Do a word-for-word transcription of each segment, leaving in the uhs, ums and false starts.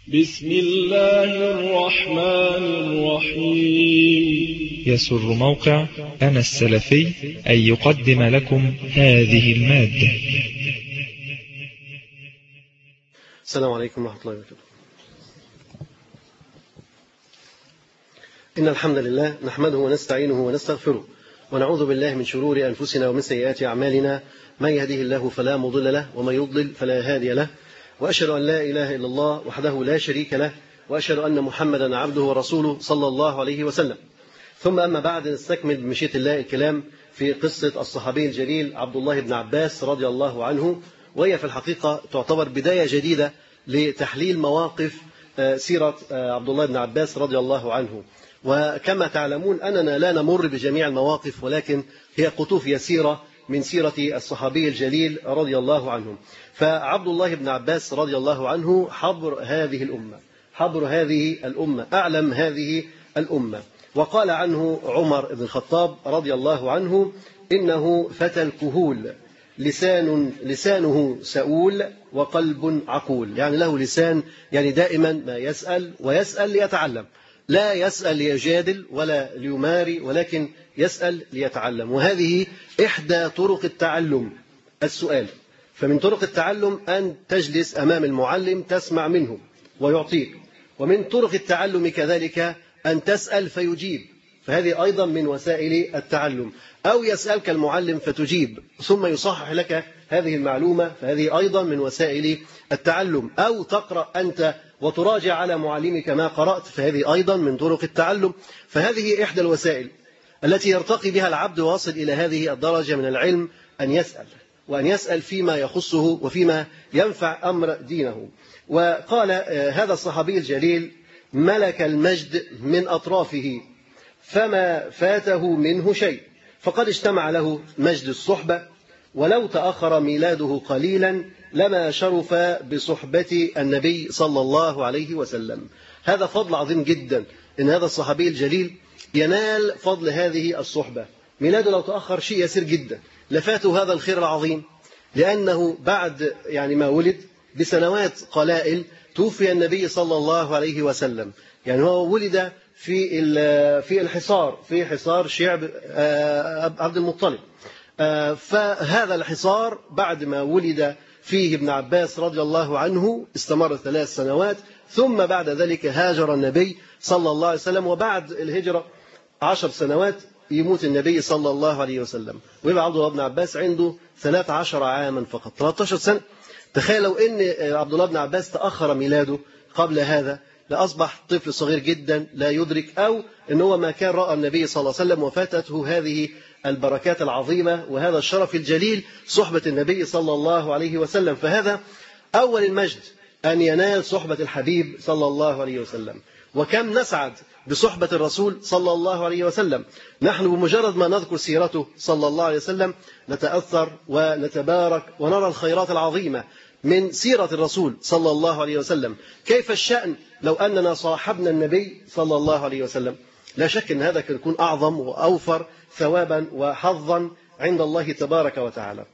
بسم الله الرحمن الرحيم. يسر موقع أنا السلفي أن يقدم لكم هذه المادة. السلام عليكم ورحمة الله وبركاته. إن الحمد لله نحمده ونستعينه ونستغفره ونعوذ بالله من شرور أنفسنا ومن سيئات أعمالنا. من يهده الله فلا مضل له ومن يضلل فلا هادي له، وأشهد أن لا إله إلا الله وحده لا شريك له، وأشهد أن محمدا عبده ورسوله صلى الله عليه وسلم. ثم أما بعد، نستكمل بمشيئة الله الكلام في قصة الصحابي الجليل عبد الله بن عباس رضي الله عنه، وهي في الحقيقة تعتبر بداية جديدة لتحليل مواقف سيرة عبد الله بن عباس رضي الله عنه. وكما تعلمون أننا لا نمر بجميع المواقف، ولكن هي قطوف يسيرة من سيرة الصحابي الجليل رضي الله عنه. فعبد الله بن عباس رضي الله عنه حبر هذه الأمة، حبر هذه الأمة، أعلم هذه الأمة. وقال عنه عمر بن الخطاب رضي الله عنه: إنه فتى الكهول، لسان لسانه سؤول وقلب عقول. يعني له لسان، يعني دائما ما يسأل، ويسأل ليتعلم، لا يسأل ليجادل ولا ليماري، ولكن يسأل ليتعلم. وهذه إحدى طرق التعلم، السؤال. فمن طرق التعلم أن تجلس أمام المعلم تسمع منه ويعطيك، ومن طرق التعلم كذلك أن تسأل فيجيب، فهذه أيضا من وسائل التعلم. أو يسألك المعلم فتجيب ثم يصحح لك هذه المعلومة، فهذه أيضا من وسائل التعلم. أو تقرأ أنت وتراجع على معلمك ما قرأت، فهذه أيضا من طرق التعلم. فهذه إحدى الوسائل التي يرتقي بها العبد واصل إلى هذه الدرجة من العلم، أن يسأل، وأن يسأل فيما يخصه وفيما ينفع أمر دينه. وقال هذا الصحابي الجليل: ملك المجد من أطرافه فما فاته منه شيء، فقد اجتمع له مجد الصحبة، ولو تأخر ميلاده قليلا لما شرف بصحبة النبي صلى الله عليه وسلم. هذا فضل عظيم جدا، إن هذا الصحابي الجليل ينال فضل هذه الصحبة. ميلاده لو تأخر شيء يسير جدا لفاته هذا الخير العظيم، لأنه بعد يعني ما ولد بسنوات قلائل توفي النبي صلى الله عليه وسلم. يعني هو ولد في في الحصار، في حصار شعب عبد المطلب. فهذا الحصار بعد ما ولد فيه ابن عباس رضي الله عنه استمر ثلاث سنوات، ثم بعد ذلك هاجر النبي صلى الله عليه وسلم، وبعد الهجرة عشر سنوات يموت النبي صلى الله عليه وسلم، ويبقى عبد الله بن عباس عنده ثلاث عشر عاما فقط، ثلاث عشرة سنة. تخيلوا إن عبد الله بن عباس تأخر ميلاده قبل هذا لأصبح طفل صغير جدا لا يدرك، أو إن هو ما كان رأى النبي صلى الله عليه وسلم وفاتته هذه البركات العظيمة وهذا الشرف الجليل، صحبة النبي صلى الله عليه وسلم. فهذا أول المجد، أن ينال صحبة الحبيب صلى الله عليه وسلم. وكم نسعد بصحبة الرسول صلى الله عليه وسلم. نحن بمجرد ما نذكر سيرته صلى الله عليه وسلم نتأثر ونتبارك ونرى الخيرات العظيمة من سيرة الرسول صلى الله عليه وسلم. كيف الشأن لو أننا صاحبنا النبي صلى الله عليه وسلم؟ لا شك أن هذا كان يكون أعظم وأوفر ثوابا وحظا عند الله تبارك وتعالى.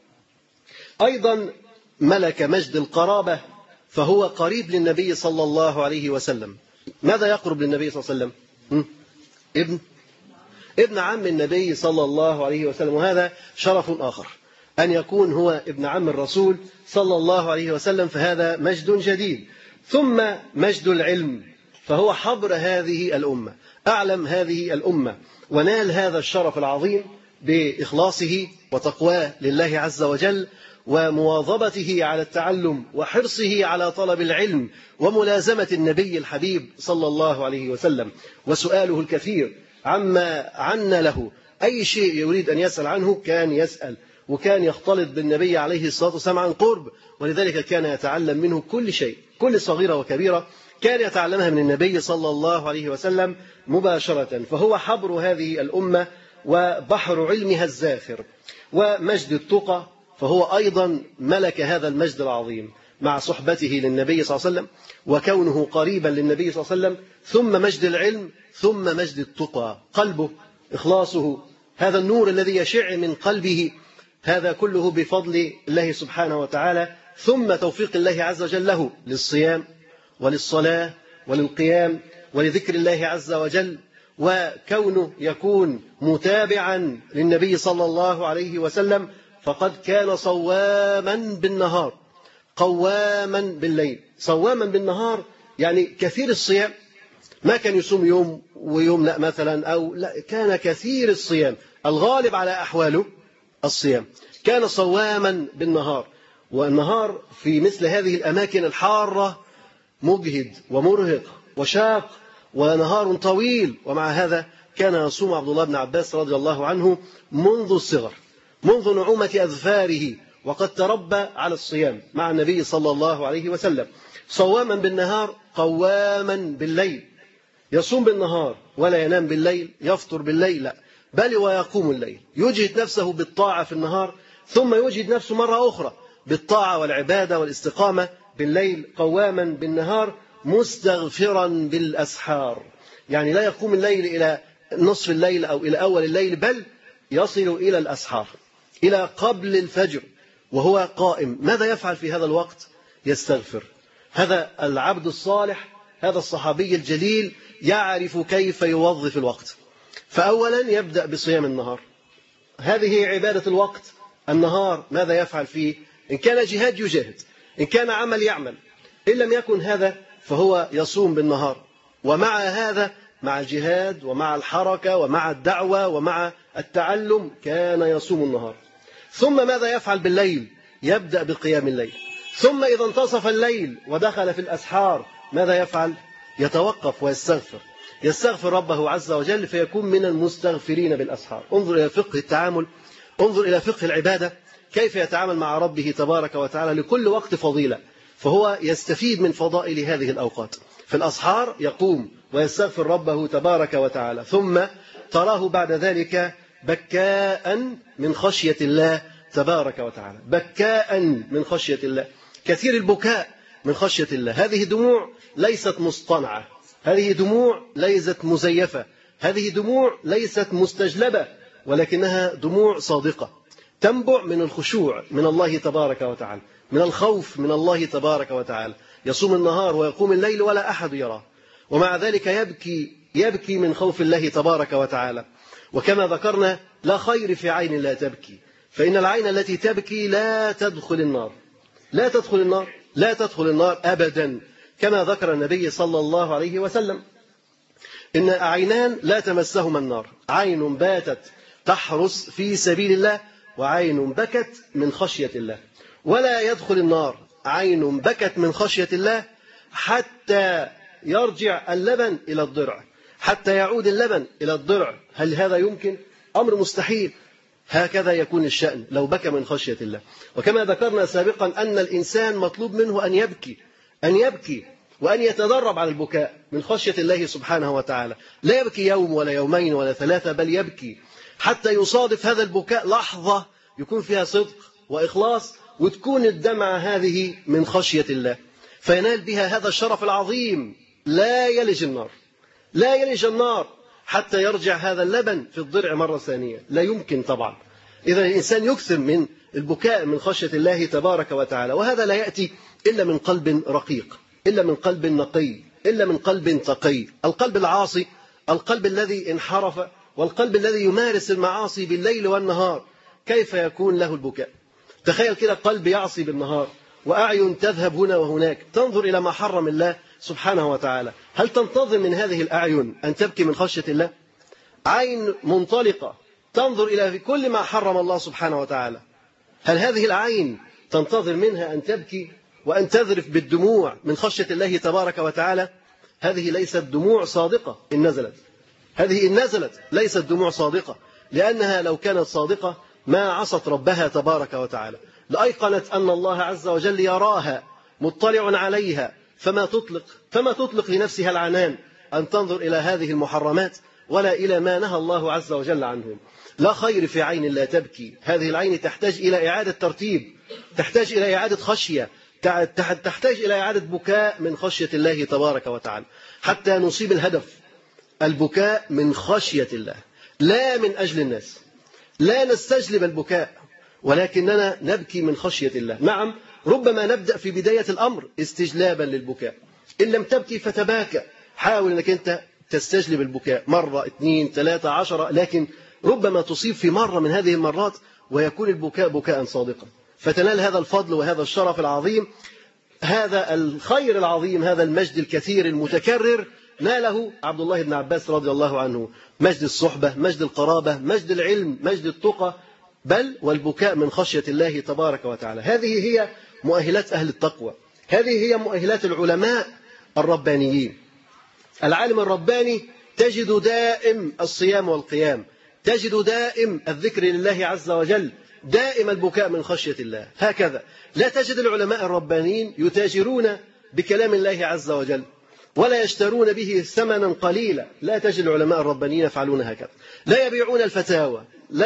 أيضا ملك مجد القرابة، فهو قريب للنبي صلى الله عليه وسلم. ماذا يقرب للنبي صلى الله عليه وسلم؟ ابن ابن عم النبي صلى الله عليه وسلم، وهذا شرف آخر أن يكون هو ابن عم الرسول صلى الله عليه وسلم، فهذا مجد جديد. ثم مجد العلم، فهو حبر هذه الأمة، أعلم هذه الأمة، ونال هذا الشرف العظيم بإخلاصه وتقواه لله عز وجل، ومواظبته على التعلم، وحرصه على طلب العلم، وملازمة النبي الحبيب صلى الله عليه وسلم، وسؤاله الكثير عما عنا له. أي شيء يريد أن يسأل عنه كان يسأل، وكان يختلط بالنبي عليه الصلاة والسلام عن قرب، ولذلك كان يتعلم منه كل شيء، كل صغيرة وكبيرة كان يتعلمها من النبي صلى الله عليه وسلم مباشرة. فهو حبر هذه الأمة وبحر علمها الزاخر. ومجد التقى، فهو أيضا ملك هذا المجد العظيم مع صحبته للنبي صلى الله عليه وسلم وكونه قريبا للنبي صلى الله عليه وسلم. ثم مجد العلم، ثم مجد التقى، قلبه، إخلاصه، هذا النور الذي يشع من قلبه، هذا كله بفضل الله سبحانه وتعالى، ثم توفيق الله عز وجل له للصيام وللصلاة وللقيام ولذكر الله عز وجل، وكونه يكون متابعا للنبي صلى الله عليه وسلم، فقد كان صواما بالنهار قواما بالليل. صواما بالنهار يعني كثير الصيام، ما كان يصوم يوم ويوم لا مثلا، أو لا، كان كثير الصيام، الغالب على أحواله الصيام. كان صواما بالنهار، والنهار في مثل هذه الأماكن الحارة مجهد ومرهق وشاق ونهار طويل، ومع هذا كان يصوم عبد الله بن عباس رضي الله عنه منذ الصغر، منذ نعومة أظفاره، وقد تربى على الصيام مع النبي صلى الله عليه وسلم. صواما بالنهار قواما بالليل، يصوم بالنهار ولا ينام بالليل، يفطر بالليل لا، بل ويقوم الليل، يجهد نفسه بالطاعة في النهار، ثم يجهد نفسه مرة أخرى بالطاعة والعبادة والاستقامة بالليل. قواما بالنهار مستغفرا بالأسحار، يعني لا يقوم الليل إلى نصف الليل أو إلى أول الليل، بل يصل إلى الأسحار، إلى قبل الفجر وهو قائم. ماذا يفعل في هذا الوقت؟ يستغفر. هذا العبد الصالح، هذا الصحابي الجليل يعرف كيف يوظف الوقت. فأولا يبدأ بصيام النهار، هذه عبادة الوقت. النهار ماذا يفعل فيه؟ إن كان جهاد يجاهد، إن كان عمل يعمل، إن لم يكن هذا فهو يصوم بالنهار. ومع هذا، مع الجهاد ومع الحركة ومع الدعوة ومع التعلم، كان يصوم النهار. ثم ماذا يفعل بالليل؟ يبدأ بقيام الليل. ثم إذا انتصف الليل ودخل في الأسحار، ماذا يفعل؟ يتوقف ويستغفر، يستغفر ربه عز وجل، فيكون من المستغفرين بالأسحار. انظر إلى فقه التعامل، انظر إلى فقه العبادة، كيف يتعامل مع ربه تبارك وتعالى. لكل وقت فضيلة، فهو يستفيد من فضائل هذه الأوقات. في الأسحار يقوم ويستغفر ربه تبارك وتعالى، ثم تراه بعد ذلك بكاء من خشية الله تبارك وتعالى، بكاء من خشية الله، كثير البكاء من خشية الله. هذه دموع ليست مصطنعة، هذه دموع ليست مزيفة، هذه دموع ليست مستجلبة، ولكنها دموع صادقة تنبع من الخشوع من الله تبارك وتعالى، من الخوف من الله تبارك وتعالى. يصوم النهار ويقوم الليل ولا أحد يراه، ومع ذلك يبكي يبكي من خوف الله تبارك وتعالى. وكما ذكرنا، لا خير في عين لا تبكي، فإن العين التي تبكي لا تدخل النار، لا تدخل النار، لا تدخل النار أبدا، كما ذكر النبي صلى الله عليه وسلم إن عينان لا تمسهما النار، عين باتت تحرس في سبيل الله، وعين بكت من خشية الله. ولا يدخل النار عين بكت من خشية الله حتى يرجع اللبن إلى الضرع، حتى يعود اللبن إلى الضرع. هل هذا يمكن؟ أمر مستحيل. هكذا يكون الشأن لو بكى من خشية الله. وكما ذكرنا سابقا أن الإنسان مطلوب منه أن يبكي، أن يبكي وأن يتدرب على البكاء من خشية الله سبحانه وتعالى. لا يبكي يوم ولا يومين ولا ثلاثة، بل يبكي حتى يصادف هذا البكاء لحظة يكون فيها صدق وإخلاص، وتكون الدمعة هذه من خشية الله، فينال بها هذا الشرف العظيم. لا يلج النار، لا يلج النار حتى يرجع هذا اللبن في الضرع مرة ثانية، لا يمكن طبعا. إذا الإنسان يكثر من البكاء من خشية الله تبارك وتعالى، وهذا لا يأتي إلا من قلب رقيق، إلا من قلب نقي، إلا من قلب تقي. القلب العاصي، القلب الذي انحرف، والقلب الذي يمارس المعاصي بالليل والنهار، كيف يكون له البكاء؟ تخيل كده قلب يعصي بالنهار، وأعين تذهب هنا وهناك تنظر إلى ما حرم الله سبحانه وتعالى. هل تنتظر من هذه الأعين أن تبكي من خشية الله؟ عين منطلقة تنظر إلى كل ما حرم الله سبحانه وتعالى، هل هذه العين تنتظر منها أن تبكي وأن تذرف بالدموع من خشية الله تبارك وتعالى؟ هذه ليست دموع صادقة إن نزلت، هذه إن نزلت ليست دموع صادقة، لأنها لو كانت صادقة ما عصت ربها تبارك وتعالى، لأيقنت أن الله عز وجل يراها مطلع عليها، فما تطلق فما تطلق لنفسها العنان أن تنظر إلى هذه المحرمات ولا إلى ما نهى الله عز وجل عنه. لا خير في عين لا تبكي، هذه العين تحتاج إلى إعادة ترتيب، تحتاج إلى إعادة خشية، تحتاج إلى إعادة بكاء من خشية الله تبارك وتعالى حتى نصيب الهدف. البكاء من خشية الله، لا من أجل الناس، لا نستجلب البكاء، ولكننا نبكي من خشية الله. نعم، ربما نبدأ في بداية الأمر استجلابا للبكاء، إن لم تبكي فتباكى، حاول أنك أنت تستجلب البكاء مرة اثنين ثلاثة عشرة، لكن ربما تصيب في مرة من هذه المرات ويكون البكاء بكاء صادقا، فتنال هذا الفضل وهذا الشرف العظيم، هذا الخير العظيم، هذا المجد الكثير المتكرر ناله عبد الله بن عباس رضي الله عنه، مجد الصحبة، مجد القرابة، مجد العلم، مجد التقى، بل والبكاء من خشية الله تبارك وتعالى. هذه هي مؤهلات أهل التقوى، هذه هي مؤهلات العلماء الربانيين. العالم الرباني تجد دائم الصيام والقيام، تجد دائم الذكر لله عز وجل، دائم البكاء من خشية الله. هكذا لا تجد العلماء الربانيين يتاجرون بكلام الله عز وجل ولا يشترون به ثمنا قليلا، لا تجد العلماء الربانيين يفعلون هكذا، لا يبيعون الفتاوى، لا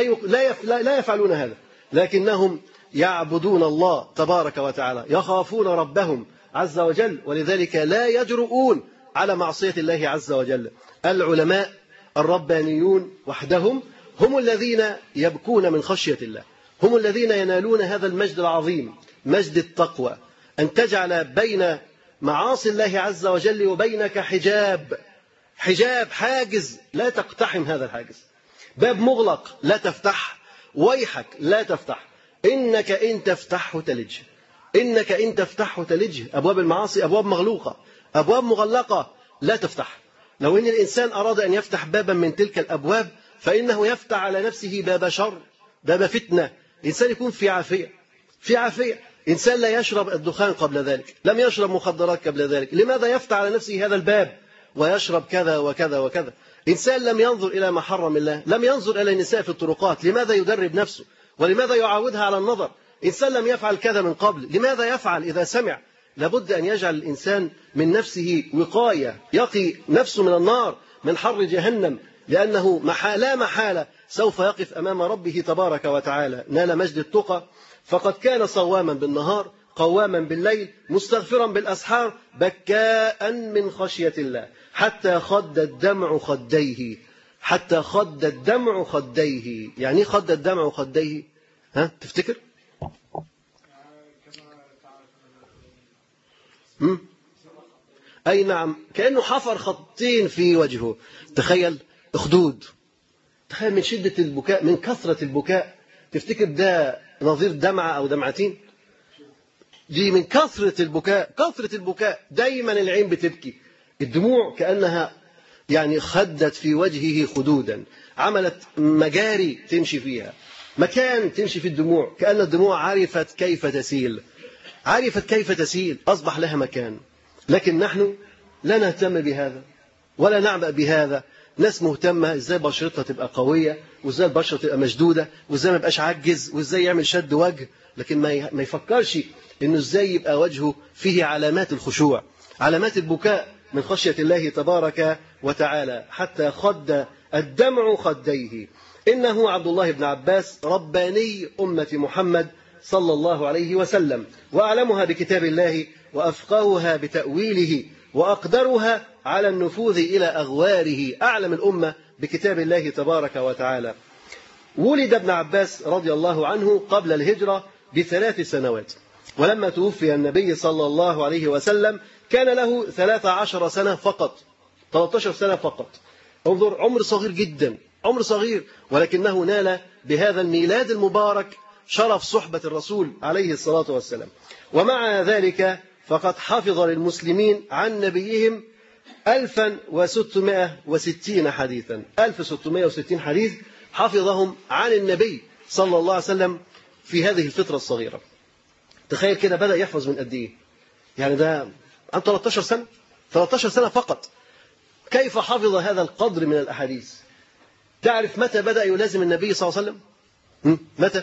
لا يفعلون هذا، لكنهم يعبدون الله تبارك وتعالى، يخافون ربهم عز وجل، ولذلك لا يجرؤون على معصية الله عز وجل. العلماء الربانيون وحدهم هم الذين يبكون من خشية الله، هم الذين ينالون هذا المجد العظيم، مجد التقوى، أن تجعل بين معاصي الله عز وجل وبينك حجاب، حجاب حاجز لا تقتحم هذا الحاجز، باب مغلق لا تفتح، ويحك لا تفتح، إنك إن تفتحه تلج، إنك إن تفتحه تلج. أبواب المعاصي أبواب مغلوقة، أبواب مغلقة لا تفتح. لو إن الإنسان أراد أن يفتح بابا من تلك الأبواب فإنه يفتح على نفسه باب شر، باب فتنة. إنسان يكون في عافية، في عافية، إنسان لا يشرب الدخان قبل ذلك، لم يشرب مخدرات قبل ذلك، لماذا يفتح على نفسه هذا الباب ويشرب كذا وكذا وكذا؟ إنسان لم ينظر إلى ما حرم الله، لم ينظر إلى النساء في الطرقات، لماذا يدرب نفسه ولماذا يعودها على النظر؟ إنسان لم يفعل كذا من قبل، لماذا يفعل إذا سمع؟ لابد أن يجعل الإنسان من نفسه وقاية، يقي نفسه من النار، من حر جهنم، لأنه لا محالة سوف يقف أمام ربه تبارك وتعالى. نال مجد التقى، فقد كان صواما بالنهار قواما بالليل مستغفرا بالأسحار بكاء من خشية الله حتى خد الدمع خديه، حتى خد الدمع خديه. يعني خد الدمع خديه؟ ها تفتكر؟ مم؟ أي نعم، كأنه حفر خطين في وجهه. تخيل أخدود، تخيل من شدة البكاء، من كثرة البكاء. تفتكر ده نظير دمعة أو دمعتين؟ دي من كثرة البكاء، كثرة البكاء دايما العين بتبكي، الدموع كأنها يعني خدت في وجهه خدودا، عملت مجاري تمشي فيها، مكان تمشي في الدموع، كأن الدموع عرفت كيف تسيل، عرفت كيف تسيل، أصبح لها مكان. لكن نحن لا نهتم بهذا ولا نعبأ بهذا. ناس مهتمة إزاي بشرتها تبقى قوية، وإزاي البشرة تبقى مشدودة، وإزاي ما يبقاش عجز، وإزاي يعمل شد وجه، لكن ما يفكرش إنه إزاي يبقى وجهه فيه علامات الخشوع، علامات البكاء من خشية الله تبارك وتعالى. حتى خد الدمع خديه. إنه عبد الله بن عباس رباني أمة محمد صلى الله عليه وسلم، وأعلمها بكتاب الله، وأفقهها بتأويله، وأقدرها على النفوذ إلى أغواره، أعلم الأمة بكتاب الله تبارك وتعالى. ولد ابن عباس رضي الله عنه قبل الهجرة بثلاث سنوات، ولما توفي النبي صلى الله عليه وسلم كان له ثلاث عشر سنة فقط، ثلاث عشرة سنة فقط. انظر، عمر صغير جدا، عمر صغير، ولكنه نال بهذا الميلاد المبارك شرف صحبة الرسول عليه الصلاة والسلام. ومع ذلك فقد حفظ للمسلمين عن نبيهم ألفا وستمائة وستين حديثا، ألف وستمائة وستين حديث حفظهم عن النبي صلى الله عليه وسلم في هذه الفترة الصغيرة. تخيل كده، بدأ يحفظ من قد إيه؟ يعني ده عن ثلاث عشرة سنة، ثلاث عشرة سنة فقط. كيف حفظ هذا القدر من الأحاديث؟ تعرف متى بدأ يلازم النبي صلى الله عليه وسلم؟ متى؟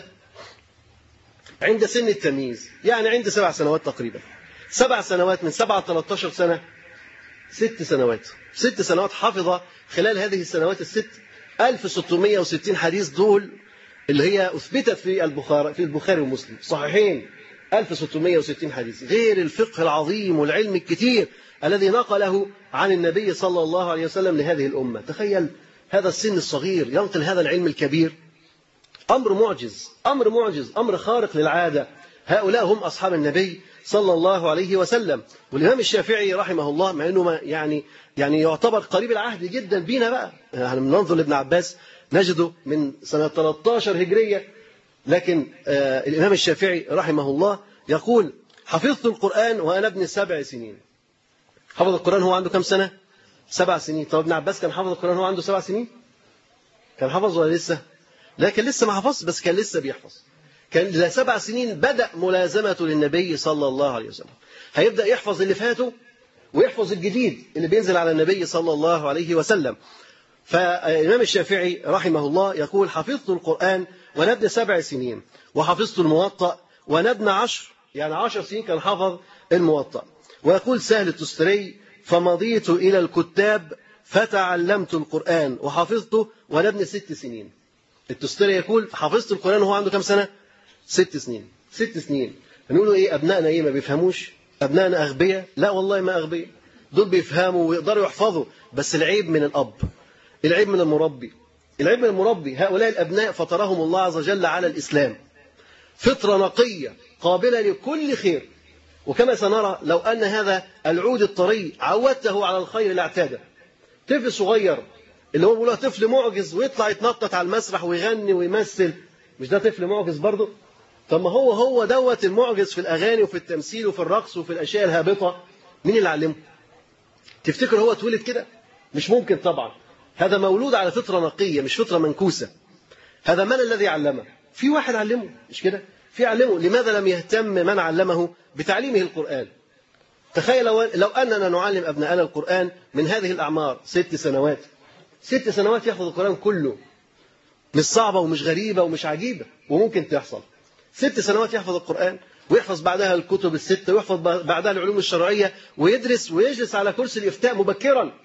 عند سن التمييز، يعني عند سبع سنوات تقريبا. سبع سنوات، من سبعة ثلاث عشرة سنة، ست سنوات، ست سنوات حفظ خلال هذه السنوات الست ألف وستمائة وستين حديث، دول اللي هي أثبتت في البخاري في البخاري ومسلم صحيحين، ألف وستمائة وستين حديث، غير الفقه العظيم والعلم الكثير الذي نقله عن النبي صلى الله عليه وسلم لهذه الأمة. تخيل هذا السن الصغير ينقل هذا العلم الكبير، أمر معجز، أمر معجز، أمر خارق للعادة. هؤلاء هم أصحاب النبي صلى الله عليه وسلم. والإمام الشافعي رحمه الله مع أنه ما يعني يعني يعتبر قريب العهد جدا بينا بقى، يعني بننظر لابن عباس نجده من سنة ثلاثة عشر هجرية، لكن آه الإمام الشافعي رحمه الله يقول حفظت القرآن وأنا ابن سبع سنين. حفظ القرآن هو عنده كم سنة؟ سبع سنين. طب ابن عباس كان حفظ القرآن هو عنده سبع سنين؟ كان حفظ ولا لسه؟ لا كان لسه ما حفظ، بس كان لسه بيحفظ. كان إلى سبع سنين بدأ ملازمته للنبي صلى الله عليه وسلم. هيبدأ يحفظ اللي فاته ويحفظ الجديد اللي بينزل على النبي صلى الله عليه وسلم. فالإمام الشافعي رحمه الله يقول حفظت القرآن وأنا ابن سبع سنين، وحفظت الموطأ وأنا ابن عشر، يعني عشر سنين كان حفظ الموطأ. ويقول سهل التستري فمضيت إلى الكتاب فتعلمت القرآن وحفظته وأنا ابن ست سنين. التستري يقول حفظت القرآن وهو عنده كم سنة؟ ست سنين. ست سنين. نقولوا إيه أبنائنا إيه ما بيفهموش؟ أبنائنا أغبياء؟ لا والله ما أغبياء، دول بيفهموا ويقدروا يحفظوا، بس العيب من الأب، العيب من المربي، العيب من المربي. هؤلاء الأبناء فطرهم الله عز وجل على الإسلام، فطرة نقية قابلة لكل خير. وكما سنرى لو أن هذا العود الطري عودته على الخير لاعتاده. طفل صغير اللي هو بيقولوا طفل معجز ويطلع يتنطط على المسرح ويغني ويمثل، مش ده طفل معجز برضه؟ طب ما هو هو دوت المعجز في الأغاني وفي التمثيل وفي الرقص وفي الأشياء الهابطة. مين اللي علمه؟ تفتكر هو اتولد كده؟ مش ممكن طبعا. هذا مولود على فطرة نقية مش فطرة منكوسة. هذا من الذي علمه؟ في واحد علمه، مش كده؟ في علمه. لماذا لم يهتم من علمه بتعليمه القرآن؟ تخيل لو, لو أننا نعلم أبناءنا القرآن من هذه الأعمار، ست سنوات ست سنوات يحفظ القرآن كله. مش صعبة ومش غريبة ومش عجيبة، وممكن تحصل. ست سنوات يحفظ القرآن ويحفظ بعدها الكتب الستة ويحفظ بعدها العلوم الشرعية ويدرس ويجلس على كرسي الإفتاء مبكرا.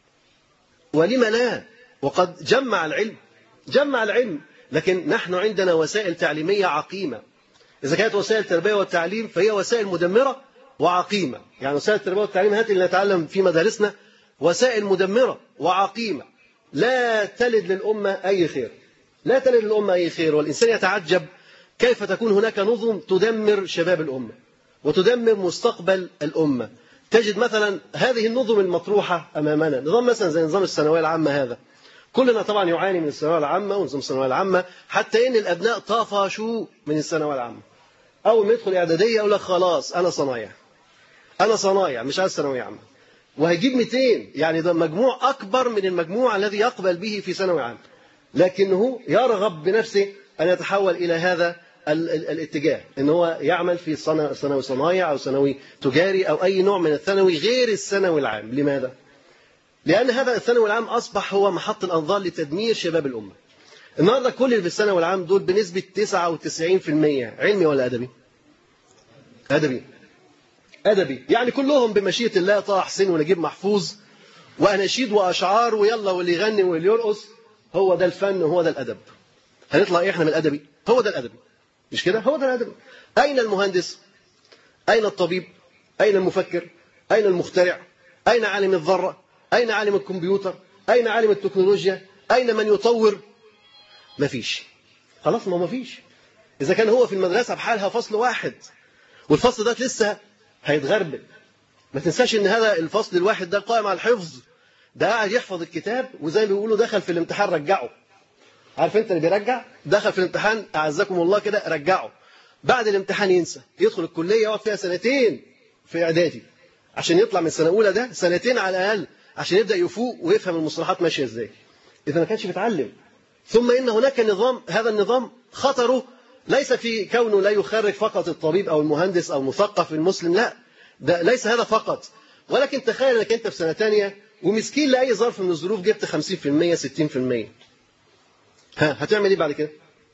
ولما لا؟ وقد جمع العلم جمع العلم. لكن نحن عندنا وسائل تعليمية عقيمة. إذا كانت وسائل التربية والتعليم فهي وسائل مدمرة وعقيمة. يعني وسائل التربية والتعليم هات اللي نتعلم في مدارسنا وسائل مدمرة وعقيمة لا تلد للأمة أي خير، لا تلد للأمة أي خير. والإنسان يتعجب كيف تكون هناك نظم تدمر شباب الأمة وتدمر مستقبل الأمة. تجد مثلا هذه النظم المطروحة أمامنا، نظام مثلا زي نظام الثانوية العامة هذا. كلنا طبعا يعاني من الثانوية العامة ونظام الثانوية العامة، حتى إن الأبناء طافشوا من الثانوية العامة. أول ما يدخل إعدادية يقول لك خلاص أنا صنايع، أنا صنايع مش عايز ثانوية عامة، وهيجيب مئتين، يعني ده مجموع أكبر من المجموع الذي يقبل به في ثانوي عام، لكنه يرغب بنفسه أن يتحول إلى هذا ال ال الاتجاه، أن هو يعمل في ثانوي صنايع أو ثانوي تجاري أو أي نوع من الثانوي غير الثانوي العام. لماذا؟ لأن هذا الثانوي العام أصبح هو محط الأنظار لتدمير شباب الأمة. النهارده كل اللي في الثانوي العام دول بنسبة تسعة وتسعين بالمئة علمي ولا أدبي؟ أدبي أدبي يعني كلهم بمشيئة الله، طه حسين ونجيب محفوظ وأناشيد وأشعار ويلا واللي يغني واللي يرقص. هو ده الفن وهو ده الأدب. هنطلع إيه إحنا من الأدبي؟ هو ده الأدبي، مش كده؟ هو ده الأدبي. أين المهندس؟ أين الطبيب؟ أين المفكر؟ أين المخترع؟ أين عالم الذرة؟ أين عالم الكمبيوتر؟ أين عالم التكنولوجيا؟ أين من يطور؟ مفيش. خلاص ما مفيش. إذا كان هو في المدرسة بحالها فصل واحد والفصل ده لسه هيتغربل. ما تنساش ان هذا الفصل الواحد ده قائم على الحفظ، ده قاعد يحفظ الكتاب وزي ما بيقولوا دخل في الامتحان رجعه. عارف انت اللي بيرجع؟ دخل في الامتحان اعزكم الله كده رجعه. بعد الامتحان ينسى، يدخل الكليه يقعد فيها سنتين في اعدادي عشان يطلع من سنه اولى ده سنتين على الاقل عشان يبدا يفوق ويفهم المصطلحات ماشيه ازاي. اذا ما كانش بيتعلم. ثم ان هناك نظام، هذا النظام خطره ليس في كونه لا يخرج فقط الطبيب او المهندس او المثقف المسلم، لا، ده ليس هذا فقط. ولكن تخيل انك انت في سنه ثانيه ومسكين لاي ظرف من الظروف جبت خمسين بالمئة ستين بالمئة، ها هتعمل ايه بعد كده؟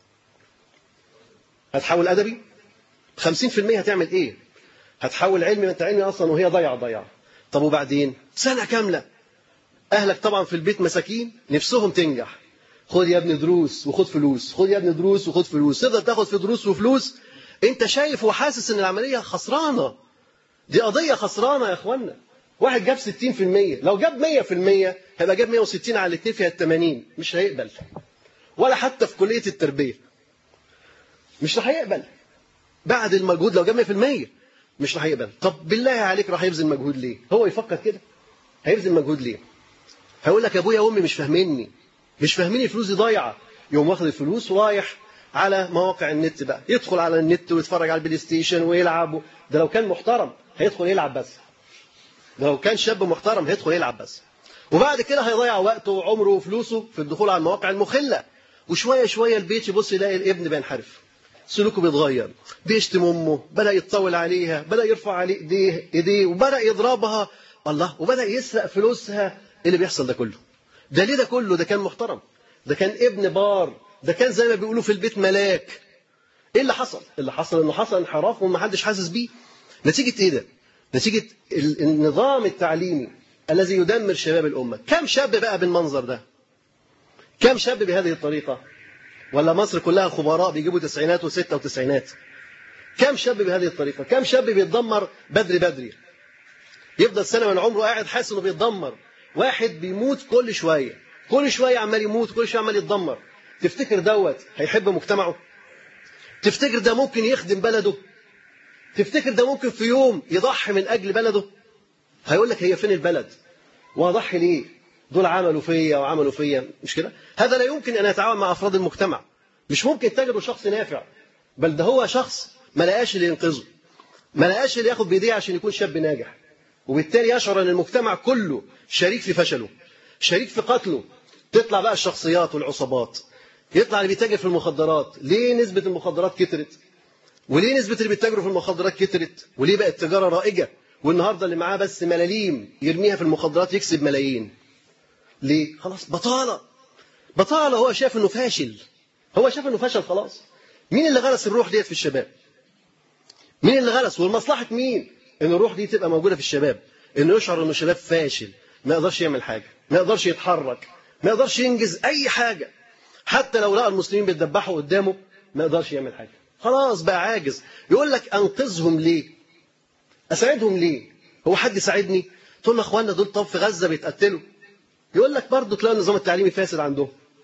هتحول ادبي؟ خمسين بالمئة هتعمل ايه؟ هتحول علمي؟ ما انت علمي اصلا وهي ضيعه ضيعه. طب وبعدين سنه كامله اهلك طبعا في البيت مساكين نفسهم تنجح، خد يا ابني دروس وخد فلوس، خد يا ابني دروس وخد فلوس، تفضل تاخد في دروس وفلوس. انت شايف وحاسس ان العمليه خسرانه، دي قضيه خسرانه يا اخوانا. واحد جاب ستين بالمئة، لو جاب مئة بالمئة هيبقى جاب مئة وستين على الاثنين فيها الثمانين، مش هيقبل. ولا حتى في كليه التربيه مش هيقبل بعد المجهود لو جاب مئة بالمئة. مش راح يقبل. طب بالله عليك راح يبذل مجهود ليه؟ هو يفكر كده؟ هيبذل مجهود ليه؟ هيقول لك ابويا وامي مش فاهميني، مش فاهميني، فلوسي ضايعه. يقوم واخد الفلوس ورايح على مواقع النت بقى، يدخل على النت ويتفرج على البلاي ستيشن ويلعب. ده لو كان محترم هيدخل يلعب بس. ده لو كان شاب محترم هيدخل يلعب بس. وبعد كده هيضيع وقته وعمره وفلوسه في الدخول على المواقع المخله. وشويه شويه البيت يبص يلاقي الابن بينحرف، سلوكه بيتغير، بيشتم امه، بدا يتطاول عليها، بدا يرفع عليه ايديه ايديه وبدا يضربها، الله، وبدا يسرق فلوسها. ايه اللي بيحصل ده كله؟ ده ليه ده كله؟ ده كان محترم، ده كان ابن بار، ده كان زي ما بيقولوا في البيت ملاك. ايه اللي حصل؟ اللي حصل انه حصل انحراف ومحدش حاسس بيه. نتيجه ايه ده؟ نتيجه النظام التعليمي الذي يدمر شباب الامه. كم شاب بقى بالمنظر ده؟ كم شاب بهذه الطريقه؟ ولا مصر كلها خبراء بيجيبوا تسعينات وستة وتسعينات؟ كم شاب بهذه الطريقه؟ كم شاب بيتدمر بدري بدري؟ يفضل سنه من عمره قاعد حاسس انه بيتدمر. واحد بيموت كل شويه، كل شويه عمال يموت، كل شويه عمال يتدمر. تفتكر دوت هيحب مجتمعه؟ تفتكر ده ممكن يخدم بلده؟ تفتكر ده ممكن في يوم يضحي من اجل بلده؟ هيقول لك هي فين البلد؟ واضحي ليه؟ دول عملوا فيا وعملوا فيا، مش كده؟ هذا لا يمكن ان يتعاون مع افراد المجتمع. مش ممكن تجده شخص نافع، بل ده هو شخص ما لقاش اللي ينقذه، ما لقاش اللي ياخد بايديه عشان يكون شاب ناجح. وبالتالي يشعر ان المجتمع كله شريك في فشله، شريك في قتله. تطلع بقى الشخصيات والعصابات، يطلع اللي بيتاجر في المخدرات. ليه نسبة المخدرات كترت؟ وليه نسبة اللي بيتاجروا في المخدرات كترت؟ وليه بقت التجارة رائجة؟ والنهارده اللي معاه بس ملاليم يرميها في المخدرات يكسب ملايين. ليه؟ خلاص بطالة، بطالة. هو شاف انه فاشل، هو شاف انه فشل خلاص. مين اللي غرس الروح ديت في الشباب؟ مين اللي غرس؟ والمصلحة مين ان الروح دي تبقى موجودة في الشباب؟ انه يشعر انه شباب فاشل، ما يقدرش يعمل حاجة، ما يقدرش يتحرك، ما يقدرش ينجز اي حاجة. حتى لو لقى المسلمين بيتذبحوا قدامه ما يقدرش يعمل حاجة، خلاص بقى عاجز. يقول لك انقذهم ليه؟ اساعدهم ليه؟ هو حد يساعدني؟ تقول له اخواننا دول طب في غزة بيتقتلوا. يقول لك برضه تلاقي النظام التعليمي فاسد عندهم،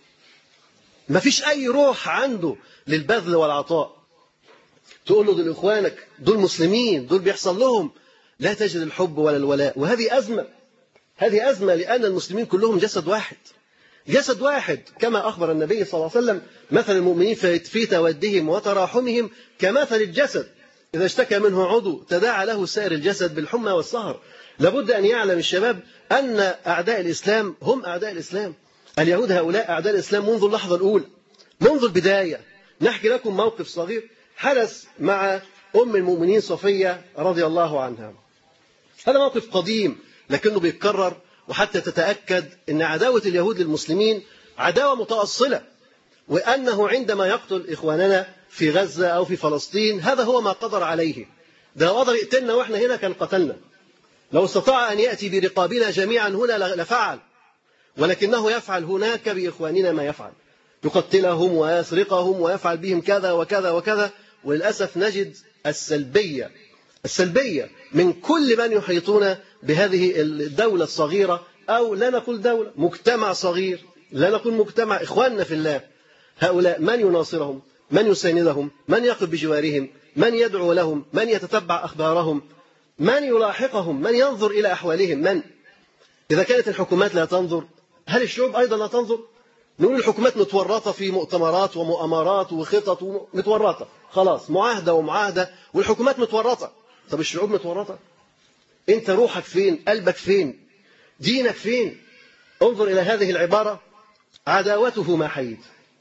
ما فيش اي روح عنده للبذل والعطاء. تقول له دول اخوانك، دول مسلمين، دول بيحصل لهم، لا تجد الحب ولا الولاء. وهذه أزمة، هذه أزمة، لأن المسلمين كلهم جسد واحد، جسد واحد. كما أخبر النبي صلى الله عليه وسلم مثل المؤمنين في تودهم وتراحمهم كمثل الجسد إذا اشتكى منه عضو تداعى له سائر الجسد بالحمى والسهر. لابد أن يعلم الشباب أن أعداء الإسلام هم أعداء الإسلام. اليهود هؤلاء أعداء الإسلام منذ اللحظة الأولى، منذ البداية. نحكي لكم موقف صغير حدث مع أم المؤمنين صفية رضي الله عنها. هذا موقف قديم لكنه بيتكرر، وحتى تتأكد أن عداوة اليهود للمسلمين عداوة متأصلة، وأنه عندما يقتل إخواننا في غزة أو في فلسطين هذا هو ما قدر عليه. ده لو قدر يقتلنا وإحنا هنا كان قتلنا، لو استطاع أن يأتي برقابنا جميعا هنا لفعل، ولكنه يفعل هناك بإخواننا ما يفعل، يقتلهم ويسرقهم ويفعل بهم كذا وكذا وكذا. وللأسف نجد السلبية السلبية من كل من يحيطون بهذه الدولة الصغيرة، أو لا نقول دولة، مجتمع صغير، لا نقول مجتمع، إخواننا في الله. هؤلاء من يناصرهم؟ من يساندهم؟ من يقف بجوارهم؟ من يدعو لهم؟ من يتتبع أخبارهم؟ من يلاحقهم؟ من ينظر إلى أحوالهم؟ من؟ إذا كانت الحكومات لا تنظر، هل الشعوب أيضا لا تنظر؟ نقول الحكومات متورطة في مؤتمرات ومؤامرات وخطط متورطة، خلاص معاهدة ومعاهدة، والحكومات متورطة. طب الشعوب متورطة؟ أنت روحك فين؟ قلبك فين؟ دينك فين؟ انظر إلى هذه العبارة: عداوته ما حيد،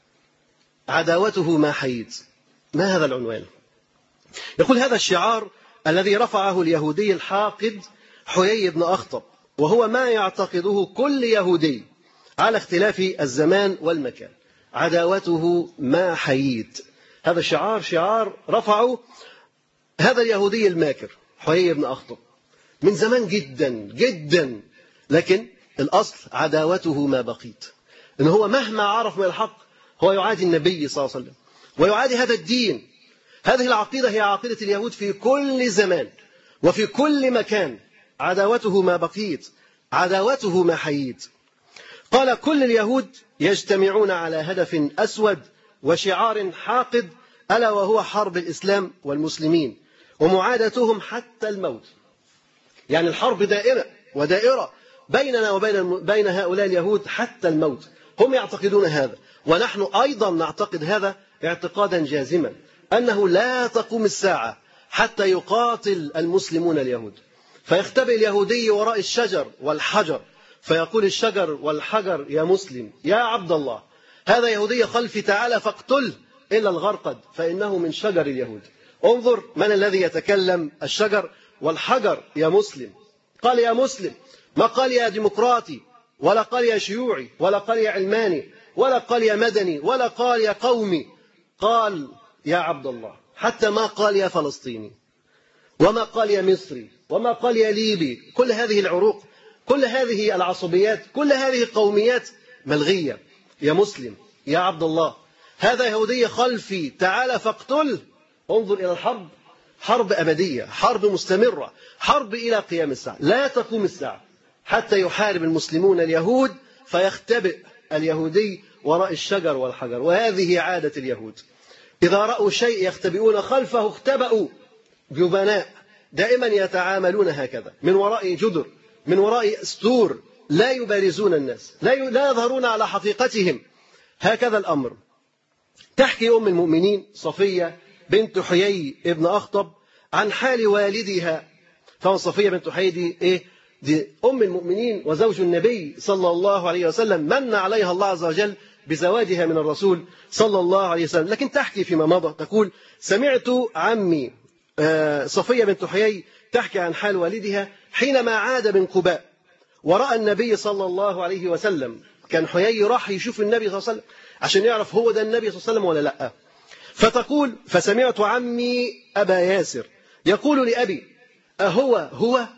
عداوته ما حيد. ما هذا العنوان؟ يقول هذا الشعار الذي رفعه اليهودي الحاقد حيي بن أخطب، وهو ما يعتقده كل يهودي على اختلاف الزمان والمكان: عداوته ما حييت. هذا الشعار شعار رفعه هذا اليهودي الماكر حيي بن أخطب من زمان جدا جدا، لكن الأصل عداوته ما بقيت. إن هو مهما عرف من الحق هو يعادي النبي صلى الله عليه وسلم ويعادي هذا الدين. هذه العقيدة هي عقيدة اليهود في كل زمان وفي كل مكان. عداوته ما بقيت، عداوته ما حييت. قال كل اليهود يجتمعون على هدف أسود وشعار حاقد، ألا وهو حرب الإسلام والمسلمين، ومعادتهم حتى الموت. يعني الحرب دائرة ودائرة بيننا وبين بين هؤلاء اليهود حتى الموت. هم يعتقدون هذا، ونحن أيضا نعتقد هذا اعتقادا جازما، أنه لا تقوم الساعة حتى يقاتل المسلمون اليهود. فيختبئ اليهودي وراء الشجر والحجر، فيقول الشجر والحجر يا مسلم يا عبد الله، هذا يهودي خلفي تعالى فاقتله إلا الغرقد فإنه من شجر اليهود. انظر من الذي يتكلم، الشجر والحجر يا مسلم. قال يا مسلم، ما قال يا ديمقراطي، ولا قال يا شيوعي، ولا قال يا علماني، ولا قال يا مدني، ولا قال يا قومي، قال يا عبد الله. حتى ما قال يا فلسطيني، وما قال يا مصري، وما قال يا ليبي. كل هذه العروق، كل هذه العصبيات، كل هذه القوميات ملغية. يا مسلم يا عبد الله، هذا يهودي خلفي تعالى فاقتله. انظر إلى الحرب، حرب أبدية، حرب مستمرة، حرب إلى قيام الساعة. لا تقوم الساعة حتى يحارب المسلمون اليهود، فيختبئ اليهودي وراء الشجر والحجر. وهذه عادة اليهود، إذا رأوا شيء يختبئون خلفه اختبأوا. جبناء دائما يتعاملون هكذا، من وراء جدر، من وراء أسطور، لا يبارزون الناس، لا لا يظهرون على حقيقتهم. هكذا الأمر. تحكي أم المؤمنين صفية بنت حيي ابن أخطب عن حال والدها. فهو صفية بنت حيي دي إيه؟ دي أم المؤمنين وزوج النبي صلى الله عليه وسلم، من عليها الله عز وجل بزواجها من الرسول صلى الله عليه وسلم. لكن تحكي فيما مضى تقول: سمعت عمي صفية بنت حيي تحكي عن حال والدها حينما عاد من قباء ورأى النبي صلى الله عليه وسلم. كان حيي راح يشوف النبي صلى الله عليه وسلم عشان يعرف هو ده النبي صلى الله عليه وسلم ولا لا. فتقول: فسمعت عمي أبا ياسر يقول لأبي: أهو هو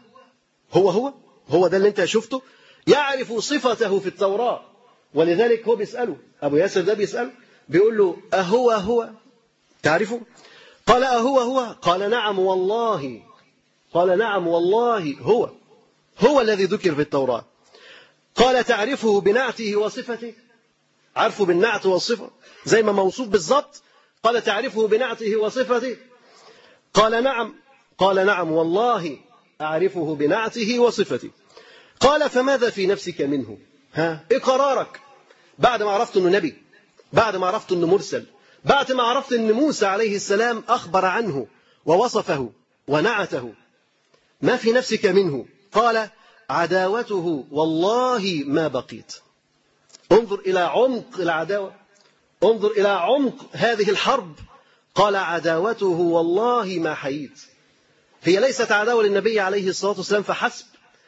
هو هو هو ده اللي انت شفته؟ يعرف صفته في التوراة، ولذلك هو بيسأله، أبو ياسر ده بيسأله بيقول له: أهو هو تعرفه؟ قال: أهو هو؟ قال: نعم والله. قال: نعم والله هو هو الذي ذكر في التوراة. قال: تعرفه بنعته وصفته؟ عرفه بالنعت والصفة زي ما موصوف بالضبط؟ قال: تعرفه بنعته وصفته؟ قال: نعم. قال: نعم والله أعرفه بنعته وصفته. قال: فماذا في نفسك منه؟ ها إيه قرارك بعد ما عرفت أنه نبي، بعد ما عرفت أنه مرسل، بعد ما عرفت أن موسى عليه السلام أخبر عنه ووصفه ونعته؟ ما في نفسك منه؟ قال: عداوته والله ما بقيت. انظر إلى عمق العداوة، انظر إلى عمق هذه الحرب. قال: عداوته والله ما حييت. هي ليست عداوة للنبي عليه الصلاة والسلام فحسب،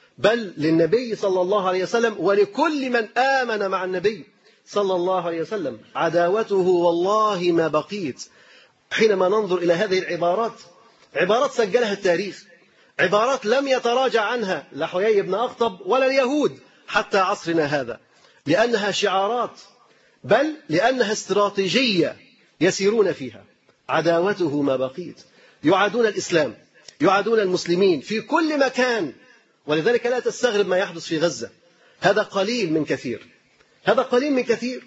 بل للنبي صلى الله عليه وسلم ولكل من آمن مع النبي صلى الله عليه وسلم. عداوته والله ما بقيت. حينما ننظر إلى هذه العبارات، عبارات سجلها التاريخ، عبارات لم يتراجع عنها لا حيي بن أخطب ولا اليهود حتى عصرنا هذا، لأنها شعارات، بل لأنها استراتيجية يسيرون فيها. عداوته ما بقيت. يعادون الإسلام، يعادون المسلمين في كل مكان. ولذلك لا تستغرب ما يحدث في غزة، هذا قليل من كثير، هذا قليل من كثير.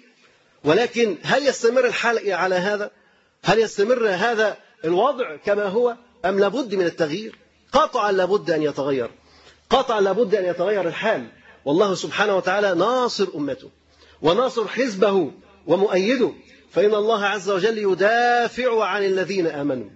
ولكن هل يستمر الحال على هذا؟ هل يستمر هذا الوضع كما هو أم لابد من التغيير؟ قطعا لابد أن يتغير، قطعا لابد أن يتغير الحال. والله سبحانه وتعالى ناصر أمته وناصر حزبه ومؤيده، فإن الله عز وجل يدافع عن الذين آمنوا.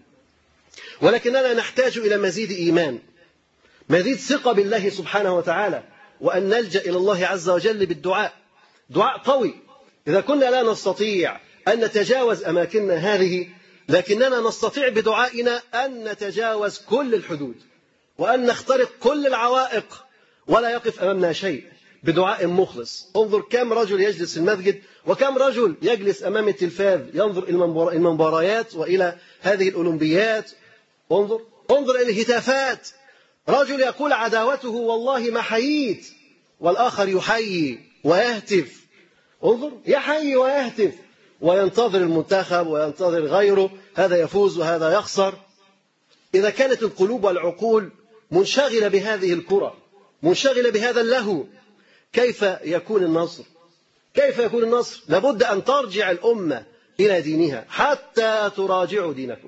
ولكننا نحتاج إلى مزيد إيمان، مزيد ثقة بالله سبحانه وتعالى، وأن نلجأ إلى الله عز وجل بالدعاء، دعاء قوي. إذا كنا لا نستطيع أن نتجاوز أماكننا هذه، لكننا نستطيع بدعائنا أن نتجاوز كل الحدود وأن نخترق كل العوائق ولا يقف أمامنا شيء بدعاء مخلص. انظر كم رجل يجلس في المسجد وكم رجل يجلس أمام التلفاز ينظر إلى المباريات وإلى هذه الأولمبيات. انظر انظر إلى الهتافات، رجل يقول: عداوته والله ما حييت، والآخر يحيي ويهتف. انظر، يحيي ويهتف وينتظر المنتخب وينتظر غيره، هذا يفوز وهذا يخسر. إذا كانت القلوب والعقول منشغلة بهذه الكرة، منشغلة بهذا اللهو، كيف يكون النصر؟ كيف يكون النصر؟ لابد أن ترجع الأمة إلى دينها. حتى تراجعوا دينكم،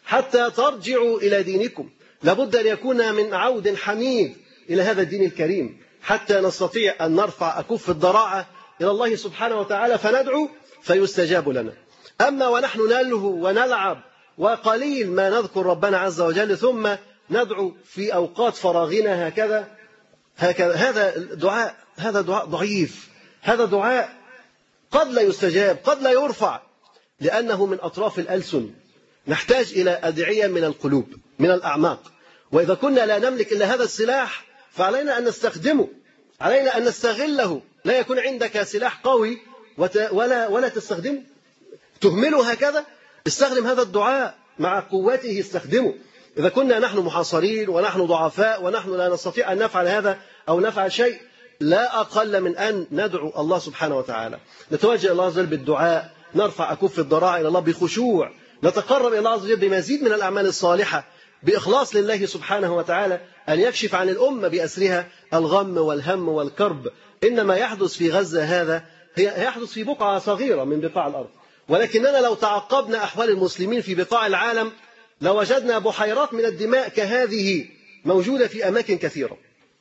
حتى ترجعوا إلى دينكم. لابد أن يكون من عود حميد إلى هذا الدين الكريم حتى نستطيع أن نرفع أكف الضراعة إلى الله سبحانه وتعالى فندعو فيستجاب لنا. أما ونحن نلهو ونلعب وقليل ما نذكر ربنا عز وجل ثم ندعو في أوقات فراغنا هكذا هكذا هذا دعاء هذا دعاء ضعيف، هذا دعاء قد لا يستجاب، قد لا يرفع، لأنه من أطراف الألسن. نحتاج إلى أدعية من القلوب من الأعماق. وإذا كنا لا نملك إلا هذا السلاح فعلينا أن نستخدمه، علينا أن نستغله. لا يكون عندك سلاح قوي ولا ولا تستخدمه، تهمله هكذا. استخدم هذا الدعاء مع قوته، استخدمه. إذا كنا نحن محاصرين ونحن ضعفاء ونحن لا نستطيع أن نفعل هذا أو نفعل شيء، لا أقل من أن ندعو الله سبحانه وتعالى، نتوجه إلى الله عز وجل بالدعاء، نرفع أكف الضراعة إلى الله بخشوع، نتقرب إلى الله عز وجل بمزيد من الأعمال الصالحة بإخلاص لله سبحانه وتعالى أن يكشف عن الأمة بأسرها الغم والهم والكرب. إنما يحدث في غزة هذا يحدث في بقعة صغيرة من بقاع الأرض، ولكننا لو تعقبنا أحوال المسلمين في بقاع العالم لوجدنا بحيرات من الدماء كهذه موجودة في أماكن كثيرة،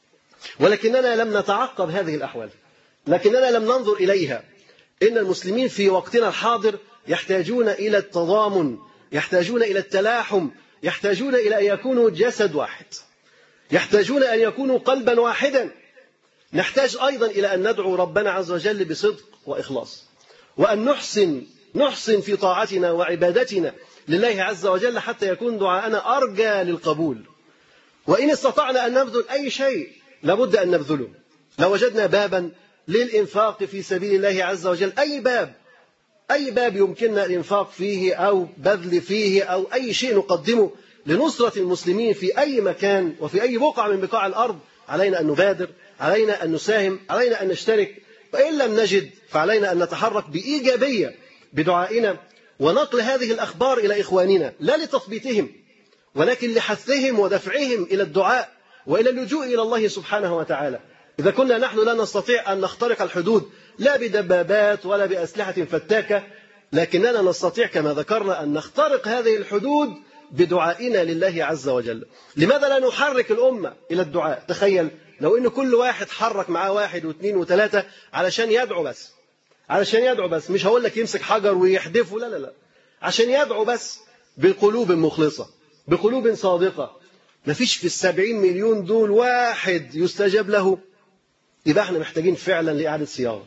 ولكننا لم نتعقب هذه الأحوال، لكننا لم ننظر إليها. إن المسلمين في وقتنا الحاضر يحتاجون إلى التضامن، يحتاجون إلى التلاحم، يحتاجون إلى أن يكونوا جسد واحد، يحتاجون أن يكونوا قلبا واحدا. نحتاج أيضا إلى أن ندعو ربنا عز وجل بصدق وإخلاص، وأن نحسن نحسن في طاعتنا وعبادتنا لله عز وجل حتى يكون دعاءنا أرجى للقبول. وإن استطعنا أن نبذل أي شيء لابد أن نبذله. لو وجدنا بابا للإنفاق في سبيل الله عز وجل، أي باب أي باب يمكننا الإنفاق فيه أو بذل فيه أو أي شيء نقدمه لنصرة المسلمين في أي مكان وفي أي بقعة من بقاع الأرض، علينا أن نبادر، علينا أن نساهم، علينا أن نشترك. وإن لم نجد فعلينا أن نتحرك بإيجابية بدعائنا ونقل هذه الأخبار إلى إخواننا، لا لتثبيتهم ولكن لحثهم ودفعهم إلى الدعاء وإلى اللجوء إلى الله سبحانه وتعالى. إذا كنا نحن لا نستطيع أن نخترق الحدود لا بدبابات ولا بأسلحة فتاكة، لكننا نستطيع كما ذكرنا أن نخترق هذه الحدود بدعائنا لله عز وجل. لماذا لا نحرك الأمة إلى الدعاء؟ تخيل لو إن كل واحد حرك معاه واحد واثنين وثلاثة علشان يدعو بس، علشان يدعو بس، مش هقول لك يمسك حجر ويحدفه، لا لا لا، عشان يدعو بس بقلوب مخلصة بقلوب صادقة. مفيش في السبعين مليون دول واحد يستجاب له، يبقى احنا محتاجين فعلا لإعادة صياغة.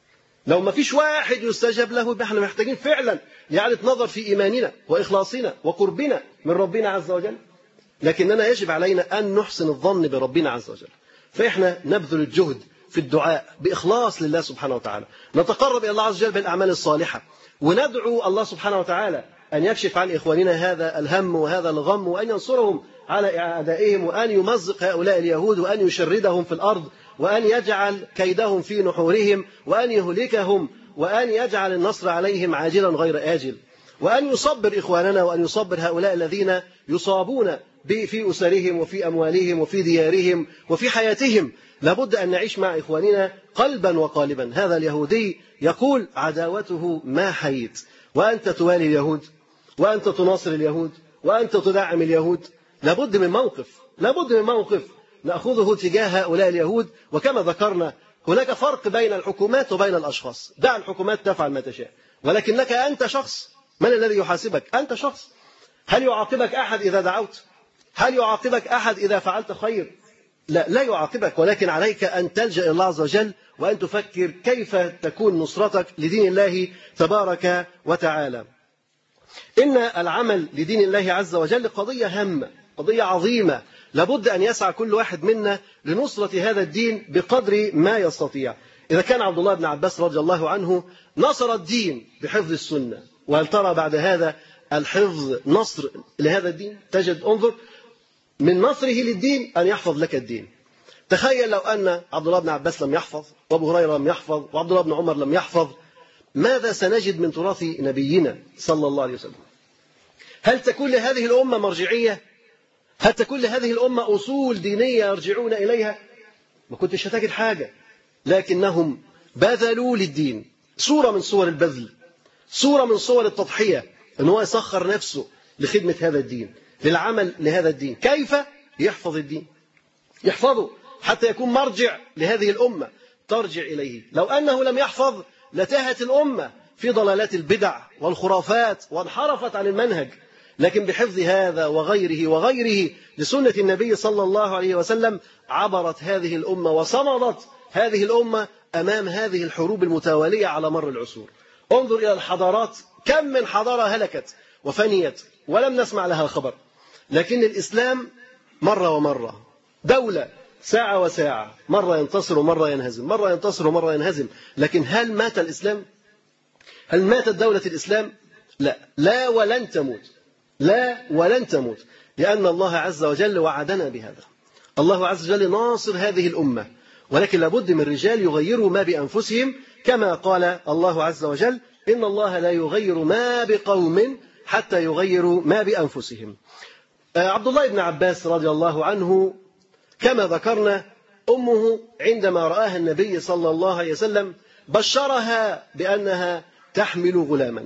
لو مفيش واحد يستجاب له يبقى احنا محتاجين فعلا لإعادة نظر في إيماننا وإخلاصنا وقربنا من ربنا عز وجل. لكننا يجب علينا أن نحسن الظن بربنا عز وجل، فإحنا نبذل الجهد في الدعاء بإخلاص لله سبحانه وتعالى، نتقرب إلى الله عز وجل بالأعمال الصالحة، وندعو الله سبحانه وتعالى أن يكشف عن إخواننا هذا الهم وهذا الغم، وأن ينصرهم على أعدائهم، وأن يمزق هؤلاء اليهود، وأن يشردهم في الأرض، وأن يجعل كيدهم في نحورهم، وأن يهلكهم، وأن يجعل النصر عليهم عاجلا غير آجل، وأن يصبر إخواننا، وأن يصبر هؤلاء الذين يصابون في أسرهم وفي أموالهم وفي ديارهم وفي حياتهم. لابد أن نعيش مع إخواننا قلبا وقالبا. هذا اليهودي يقول عداوته ما حييت، وأنت توالي اليهود، وأنت تناصر اليهود، وأنت تدعم اليهود. لابد من موقف لابد من موقف نأخذه تجاه هؤلاء اليهود. وكما ذكرنا هناك فرق بين الحكومات وبين الأشخاص. دع الحكومات تفعل ما تشاء، ولكنك أنت شخص. من الذي يحاسبك؟ أنت شخص. هل يعاقبك أحد إذا دعوت؟ هل يعاقبك أحد إذا فعلت خير؟ لا لا يعاقبك، ولكن عليك أن تلجأ إلى الله عز وجل وأن تفكر كيف تكون نصرتك لدين الله تبارك وتعالى. إن العمل لدين الله عز وجل قضية هامة، قضية عظيمة، لابد أن يسعى كل واحد منا لنصرة هذا الدين بقدر ما يستطيع. إذا كان عبد الله بن عباس رضي الله عنه نصر الدين بحفظ السنة، وهل ترى بعد هذا الحفظ نصر لهذا الدين؟ تجد انظر من نصره للدين أن يحفظ لك الدين. تخيل لو أن عبد الله بن عباس لم يحفظ، وأبو هريرة لم يحفظ، وعبد الله بن عمر لم يحفظ، ماذا سنجد من تراث نبينا صلى الله عليه وسلم؟ هل تكون لهذه الأمة مرجعية؟ هل تكون لهذه الأمة أصول دينية يرجعون إليها؟ ما كنتش هتجد حاجة، لكنهم بذلوا للدين. صورة من صور البذل، صورة من صور التضحية، أن هو يسخر نفسه لخدمة هذا الدين، للعمل لهذا الدين. كيف يحفظ الدين؟ يحفظه حتى يكون مرجع لهذه الأمة ترجع إليه. لو أنه لم يحفظ لتاهت الأمة في ضلالات البدع والخرافات وانحرفت عن المنهج. لكن بحفظ هذا وغيره وغيره لسنة النبي صلى الله عليه وسلم عبرت هذه الأمة وصمدت هذه الأمة أمام هذه الحروب المتوالية على مر العصور. انظر إلى الحضارات، كم من حضارة هلكت وفنيت ولم نسمع لها خبر، لكن الإسلام مرة ومرة، دولة ساعة وساعة، مرة ينتصر ومرة ينهزم، مرة ينتصر ومرة ينهزم. لكن هل مات الإسلام؟ هل ماتت دولة الإسلام؟ لا، لا ولن تموت، لا ولن تموت، لأن الله عز وجل وعدنا بهذا. الله عز وجل ناصر هذه الأمة، ولكن لابد من رجال يغيروا ما بأنفسهم، كما قال الله عز وجل: إن الله لا يغير ما بقوم حتى يغيروا ما بأنفسهم. عبد الله بن عباس رضي الله عنه كما ذكرنا، أمه عندما رآها النبي صلى الله عليه وسلم بشرها بأنها تحمل غلاما،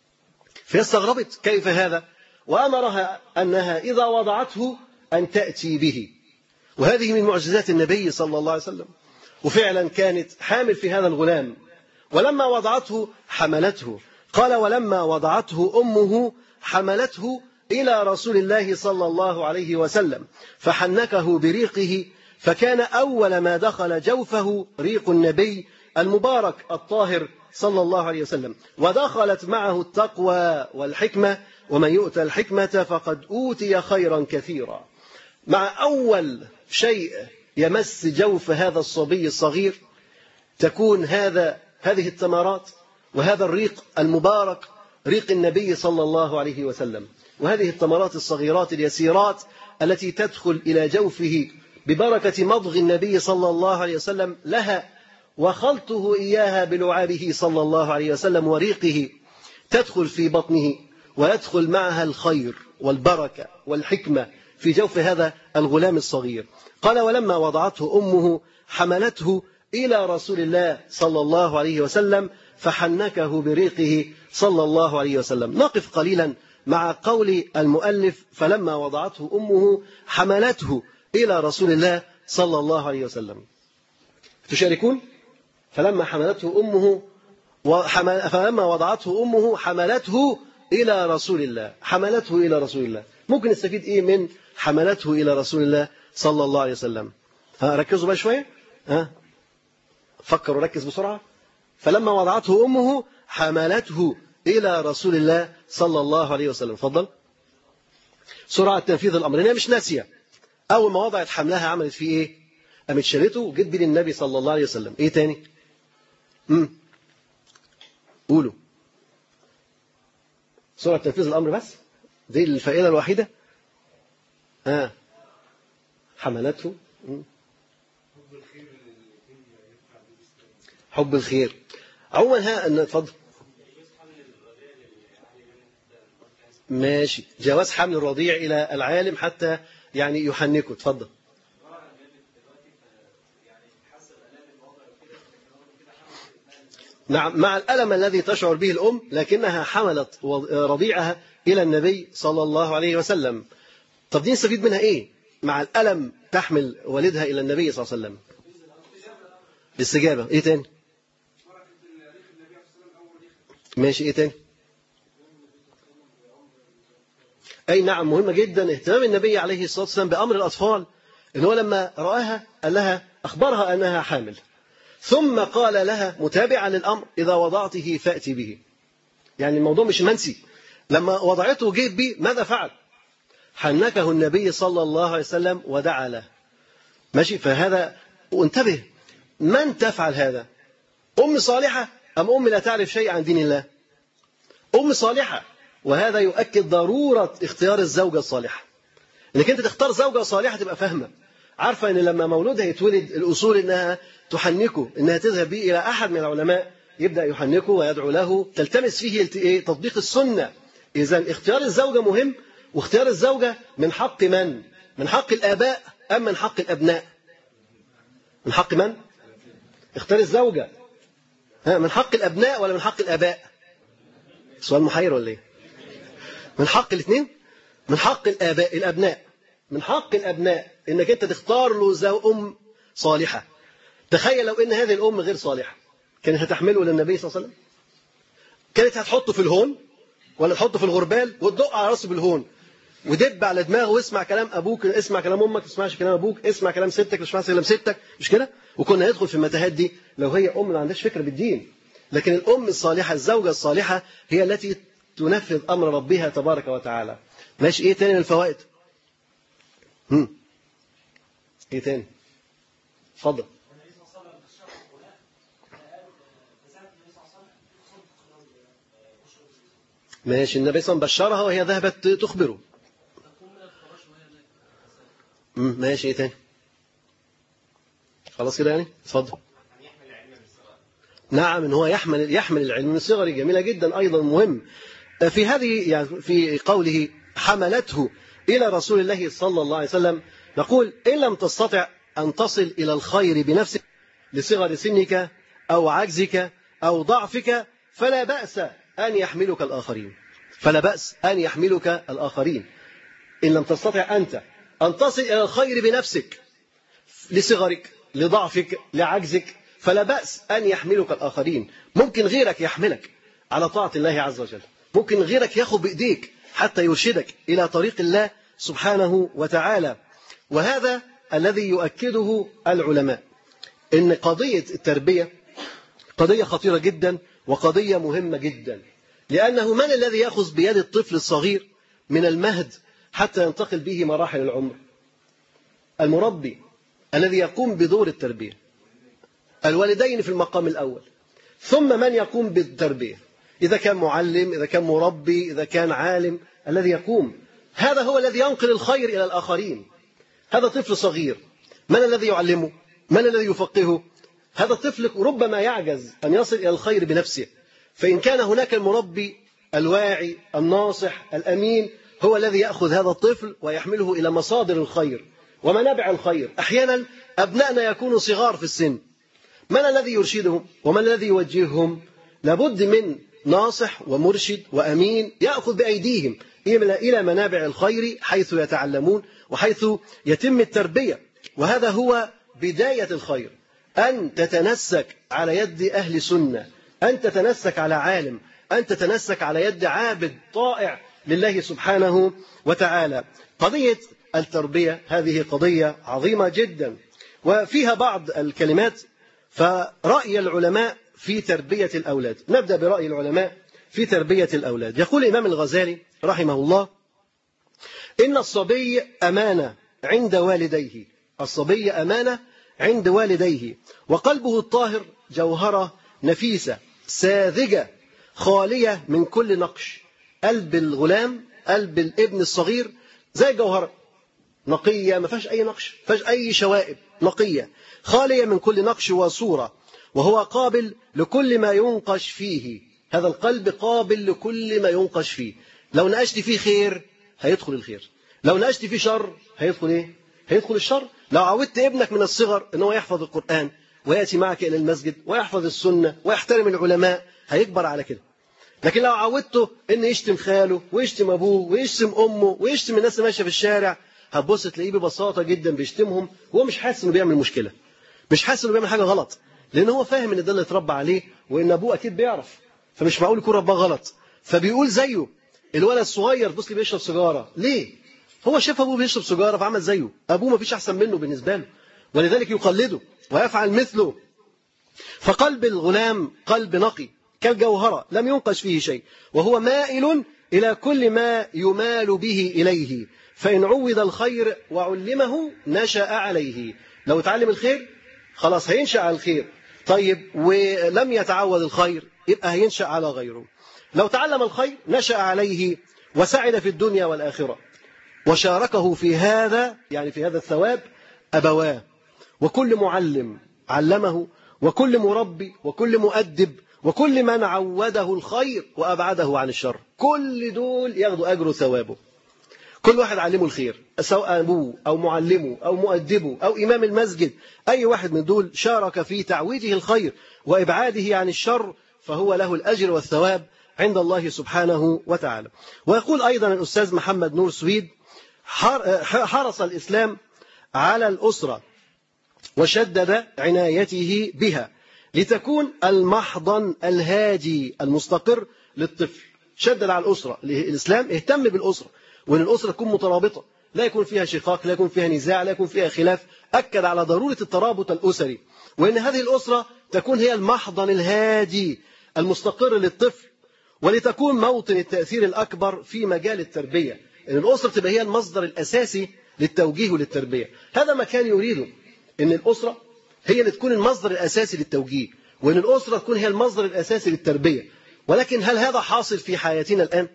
فاستغربت كيف هذا، وأمرها أنها إذا وضعته أن تأتي به. وهذه من معجزات النبي صلى الله عليه وسلم، وفعلا كانت حامل في هذا الغلام. ولما وضعته حملته، قال: ولما وضعته أمه حملته إلى رسول الله صلى الله عليه وسلم فحنكه بريقه، فكان أول ما دخل جوفه ريق النبي المبارك الطاهر صلى الله عليه وسلم، ودخلت معه التقوى والحكمة، ومن يؤتى الحكمة فقد أوتي خيرا كثيرا. مع أول شيء يمس جوف هذا الصبي الصغير تكون هذا هذه الثمرات وهذا الريق المبارك، ريق النبي صلى الله عليه وسلم، وهذه الثمرات الصغيرات اليسيرات التي تدخل إلى جوفه ببركة مضغ النبي صلى الله عليه وسلم لها، وخلطه إياها بلعابه صلى الله عليه وسلم وريقه، تدخل في بطنه ويدخل معها الخير والبركة والحكمة في جوف هذا الغلام الصغير. قال: ولما وضعته أمه حملته إلى رسول الله صلى الله عليه وسلم فحنكه بريقه صلى الله عليه وسلم. نقف قليلا مع قول المؤلف: فلما وضعته أمه حملته إلى رسول الله صلى الله عليه وسلم. تشاركون؟ فلما حملته أمه وحمل فلما وضعته أمه حملته إلى رسول الله، حملته إلى رسول الله. ممكن نستفيد إيه من حملته إلى رسول الله صلى الله عليه وسلم؟ ها، ركزوا بقى شوية، ها فكروا، ركز بسرعة. فلما وضعته أمه حملته إلى رسول الله صلى الله عليه وسلم. فضل سرعة تنفيذ الأمر، هي مش ناسية. أول ما وضعت حملها عملت فيه إيه؟ قامت شالته وجت بيه للنبي صلى الله عليه وسلم. إيه تاني؟ امم قولوا. سرعة تنفيذ الأمر بس؟ دي الفائدة الوحيدة؟ ها آه. حملته مم. حب الخير عموما. ها اتفضل. ماشي، جواز حمل الرضيع إلى العالم حتى يعني يحنكه. اتفضل. نعم، مع الألم الذي تشعر به الأم، لكنها حملت رضيعها إلى النبي صلى الله عليه وسلم. طب دي نستفيد منها إيه؟ مع الألم تحمل والدها إلى النبي صلى الله عليه وسلم. الاستجابة. إيه تاني؟ ماشي، إيه تاني؟ أي نعم، مهمة جدا اهتمام النبي عليه الصلاة والسلام بأمر الأطفال، إن هو لما رآها قال لها، أخبرها أنها حامل، ثم قال لها متابعا للأمر: إذا وضعته فأتي به. يعني الموضوع مش منسي. لما وضعته جيت به ماذا فعل؟ حنكه النبي صلى الله عليه وسلم ودعا له. ماشي، فهذا وانتبه، من تفعل هذا؟ أم صالحة أم أم لا تعرف شيء عن دين الله؟ أم صالحة. وهذا يؤكد ضرورة اختيار الزوجة الصالحة، انك انت تختار زوجة صالحة تبقى فاهمة، عارفة ان لما مولودها يتولد الأصول انها تحنكه، انها تذهب به الى احد من العلماء يبدأ يحنكه ويدعو له، تلتمس فيه تطبيق السنة. اذا اختيار الزوجة مهم، واختيار الزوجة من حق من؟ من حق الآباء أم من حق الأبناء؟ من حق من؟ اختار الزوجة. ها، من حق الأبناء ولا من حق الآباء؟ سؤال محير ولا ايه؟ من حق الاثنين؟ من حق الآباء الأبناء من حق الأبناء إنك أنت تختار له زو أم صالحة. تخيل لو إن هذه الأم غير صالحة، كانت هتحمله للنبي صلى الله عليه وسلم؟ كانت هتحطه في الهون ولا تحطه في الغربال وتدق على راسه بالهون ودب على دماغه واسمع كلام أبوك، اسمع كلام أمك، ما تسمعش كلام أبوك، اسمع كلام ستك، ما تسمعش كلام ستك، مش كده؟ وكنا ندخل في المتاهات دي لو هي أم ما عندهاش فكرة بالدين. لكن الأم الصالحة، الزوجة الصالحة، هي التي تنفذ أمر ربها تبارك وتعالى. ماشي. إيه تاني من الفوائد؟ هم. إيه تاني؟ اتفضل. ماشي. النبي صلى الله عليه وسلم بشرها وهي ذهبت تخبره. ماشي. ايه تاني؟ خلاص كده يعني. اتفضل. نعم، ان هو يحمل يحمل العلم من صغره. جميله جدا. ايضا مهم في هذه يعني في قوله حملته الى رسول الله صلى الله عليه وسلم، نقول ان لم تستطع ان تصل الى الخير بنفسك لصغر سنك او عجزك او ضعفك فلا بأس أن يحملك الآخرين. فلا بأس أن يحملك الآخرين. إن لم تستطع أنت أن تصل إلى الخير بنفسك لصغرك لضعفك لعجزك فلا بأس أن يحملك الآخرين. ممكن غيرك يحملك على طاعة الله عز وجل، ممكن غيرك ياخذ بإيديك حتى يرشدك إلى طريق الله سبحانه وتعالى. وهذا الذي يؤكده العلماء، إن قضية التربية قضية خطيرة جدا وقضية مهمة جدا، لأنه من الذي يأخذ بيد الطفل الصغير من المهد حتى ينتقل به مراحل العمر؟ المربي الذي يقوم بدور التربية. الوالدين في المقام الأول، ثم من يقوم بالتربية، إذا كان معلم، إذا كان مربي، إذا كان عالم، الذي يقوم. هذا هو الذي ينقل الخير إلى الآخرين. هذا طفل صغير، من الذي يعلمه؟ من الذي يفقهه؟ هذا الطفل ربما يعجز أن يصل إلى الخير بنفسه، فإن كان هناك المربي الواعي الناصح الأمين هو الذي يأخذ هذا الطفل ويحمله إلى مصادر الخير ومنابع الخير. أحيانا أبنائنا يكونوا صغار في السن، من الذي يرشدهم ومن الذي يوجههم؟ لابد من ناصح ومرشد وأمين يأخذ بأيديهم إلى منابع الخير حيث يتعلمون وحيث يتم التربية. وهذا هو بداية الخير، أن تتنسك على يد أهل سنة، أن تتنسك على عالم، أن تتنسك على يد عابد طائع لله سبحانه وتعالى. قضية التربية هذه قضية عظيمة جدا، وفيها بعض الكلمات. فرأي العلماء في تربية الأولاد، نبدأ برأي العلماء في تربية الأولاد. يقول الإمام الغزالي رحمه الله: إن الصبي أمانة عند والديه، الصبي أمانة عند والديه، وقلبه الطاهر جوهرة نفيسة ساذجة خالية من كل نقش. قلب الغلام، قلب الابن الصغير زي جوهرة نقية، ما فيهاش أي نقش، ما فيهاش أي شوائب، نقية خالية من كل نقش وصورة، وهو قابل لكل ما ينقش فيه. هذا القلب قابل لكل ما ينقش فيه. لو نقشت فيه خير هيدخل الخير، لو نقشت فيه شر هيدخل إيه؟ هيدخل الشر. لو عودت ابنك من الصغر أنه يحفظ القرآن ويأتي معك إلى المسجد ويحفظ السنة ويحترم العلماء هيكبر على كده. لكن لو عودته أن يشتم خاله ويشتم أبوه ويشتم أمه ويشتم الناس اللي ماشية في الشارع، هتبص تلاقيه ببساطة جدا بيشتمهم وهو مش حاسس إنه بيعمل مشكلة، مش حاسس إنه بيعمل حاجة غلط، لأن هو فاهم إن ده اللي اتربى عليه وإن أبوه أكيد بيعرف، فمش معقول يكون رباه غلط، فبيقول زيه. الولد الصغير بص لي بيشرب سيجارة، ليه؟ هو شاف أبوه بيشرب سيجارة فعمل زيه، أبوه ما فيش أحسن منه بالنسبة له، ولذلك يقلده ويفعل مثله. فقلب الغلام قلب نقي كالجوهرة لم ينقش فيه شيء، وهو مائل إلى كل ما يمال به إليه، فإن عوض الخير وعلمه نشأ عليه. لو تعلم الخير خلاص هينشأ على الخير. طيب ولم يتعود الخير يبقى هينشأ على غيره. لو تعلم الخير نشأ عليه وسعد في الدنيا والآخرة، وشاركه في هذا يعني في هذا الثواب أبواه، وكل معلم علمه، وكل مربي، وكل مؤدب، وكل من عوده الخير وأبعده عن الشر، كل دول ياخدوا أجر وثوابه. كل واحد علمه الخير، سواء أبوه أو معلمه أو مؤدبه أو إمام المسجد، أي واحد من دول شارك في تعويده الخير وإبعاده عن الشر فهو له الأجر والثواب عند الله سبحانه وتعالى. ويقول أيضا الأستاذ محمد نور سويد: حرص الإسلام على الأسرة وشدد عنايته بها لتكون المحضن الهادي المستقر للطفل. شدد على الأسرة، الإسلام اهتم بالأسرة، وأن الأسرة تكون مترابطة، لا يكون فيها شقاق، لا يكون فيها نزاع، لا يكون فيها خلاف. أكد على ضرورة الترابط الأسري، وأن هذه الأسرة تكون هي المحضن الهادي المستقر للطفل، ولتكون موطن التأثير الأكبر في مجال التربية. أن الأسرة تبقى هي المصدر الأساسي للتوجيه وللتربية. هذا ما كان يريده، أن الأسرة هي اللي تكون المصدر الأساسي للتوجيه، وأن الأسرة تكون هي المصدر الأساسي للتربية. ولكن هل هذا حاصل في حياتنا الآن؟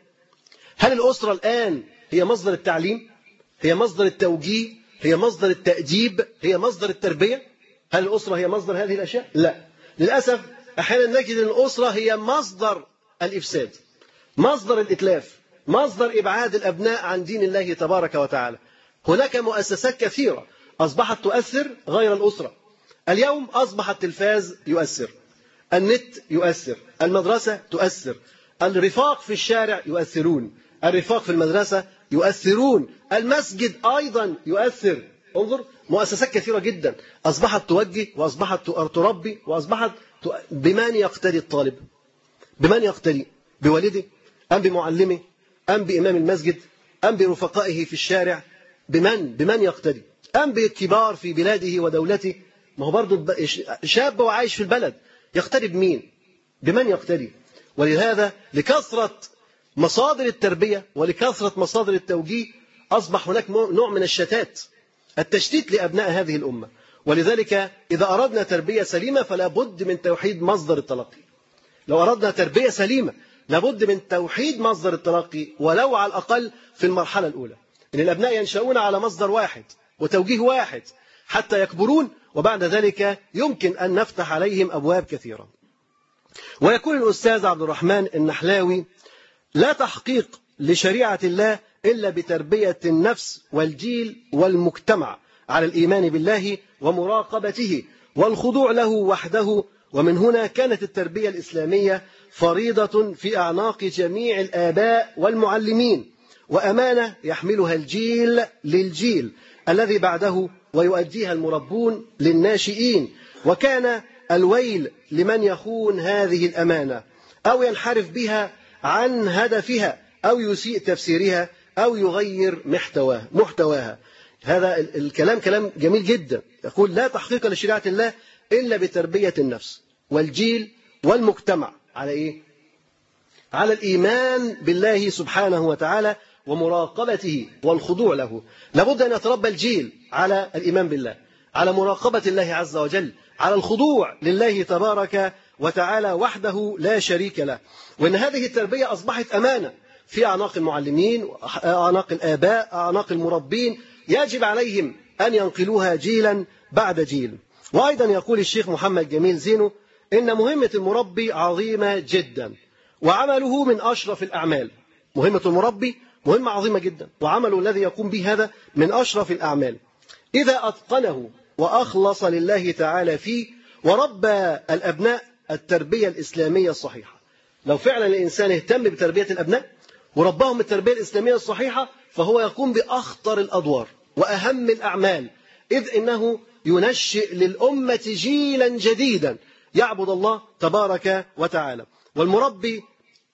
هل الأسرة الآن هي مصدر التعليم؟ هي مصدر التوجيه؟ هي مصدر التأديب؟ هي مصدر التربية؟ هل الأسرة هي مصدر هذه الأشياء؟ لا، للأسف أحيانا نجد أن الأسرة هي مصدر الإفساد، مصدر الإتلاف، مصدر إبعاد الأبناء عن دين الله تبارك وتعالى. هناك مؤسسات كثيرة أصبحت تؤثر غير الأسرة. اليوم أصبح التلفاز يؤثر، النت يؤثر، المدرسة تؤثر، الرفاق في الشارع يؤثرون، الرفاق في المدرسة يؤثرون، المسجد أيضا يؤثر. انظر، مؤسسات كثيرة جدا أصبحت توجه، وأصبحت تربي، وأصبحت بمن يقتدي الطالب؟ بمن يقتدي؟ بوالده أم بمعلمه أم بإمام المسجد أم برفقائه في الشارع؟ بمن بمن يقتدي؟ أم بالكبار في بلاده ودولته؟ ما هو برضه شاب وعايش في البلد، يقتدي بمين؟ بمن يقتدي؟ ولهذا لكثرة مصادر التربية ولكثرة مصادر التوجيه أصبح هناك نوع من الشتات، التشتيت لأبناء هذه الأمة. ولذلك إذا أردنا تربية سليمة فلا بد من توحيد مصدر التلقي. لو أردنا تربية سليمة لابد من توحيد مصدر التلقي، ولو على الأقل في المرحلة الأولى، إن الأبناء ينشأون على مصدر واحد وتوجيه واحد حتى يكبرون، وبعد ذلك يمكن أن نفتح عليهم أبواب كثيرة. ويقول الأستاذ عبد الرحمن النحلاوي: لا تحقيق لشريعة الله إلا بتربية النفس والجيل والمجتمع على الإيمان بالله ومراقبته والخضوع له وحده. ومن هنا كانت التربية الإسلامية فريضة في أعناق جميع الآباء والمعلمين، وأمانة يحملها الجيل للجيل الذي بعده، ويؤديها المربون للناشئين. وكان الويل لمن يخون هذه الأمانة أو ينحرف بها عن هدفها أو يسيء تفسيرها أو يغير محتواها محتواها. هذا الكلام كلام جميل جدا. يقول: لا تحقيق لشريعة الله إلا بتربية النفس والجيل والمجتمع على إيه؟ على الإيمان بالله سبحانه وتعالى ومراقبته والخضوع له. لابد أن يتربى الجيل على الإيمان بالله، على مراقبة الله عز وجل، على الخضوع لله تبارك وتعالى وحده لا شريك له. وأن هذه التربية أصبحت أمانة في أعناق المعلمين، أعناق الآباء، أعناق المربين، يجب عليهم أن ينقلوها جيلا بعد جيل. وأيضا يقول الشيخ محمد جميل زينو إن مهمة المربي عظيمة جدا، وعمله من أشرف الأعمال. مهمة المربي مهمة عظيمة جدا، وعمله الذي يقوم به هذا من أشرف الأعمال إذا أتقنه وأخلص لله تعالى فيه، وربى الأبناء التربية الإسلامية الصحيحة. لو فعلا الإنسان اهتم بتربية الأبناء ورباهم التربية الإسلامية الصحيحة، فهو يقوم بأخطر الأدوار وأهم الأعمال، إذ إنه ينشئ للأمة جيلا جديدا يعبد الله تبارك وتعالى. والمربي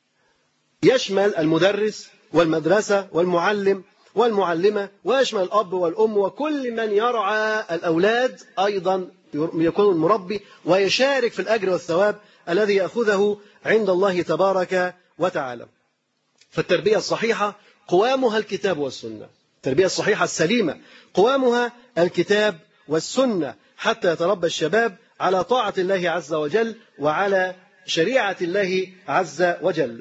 يشمل المدرس والمدرسة والمعلم والمعلمة، ويشمل الأب والأم وكل من يرعى الأولاد أيضا يكون المربي، ويشارك في الأجر والثواب الذي يأخذه عند الله تبارك وتعالى. فالتربية الصحيحة قوامها الكتاب والسنة، التربية الصحيحة السليمة قوامها الكتاب والسنة، حتى يتربى الشباب على طاعة الله عز وجل وعلى شريعة الله عز وجل.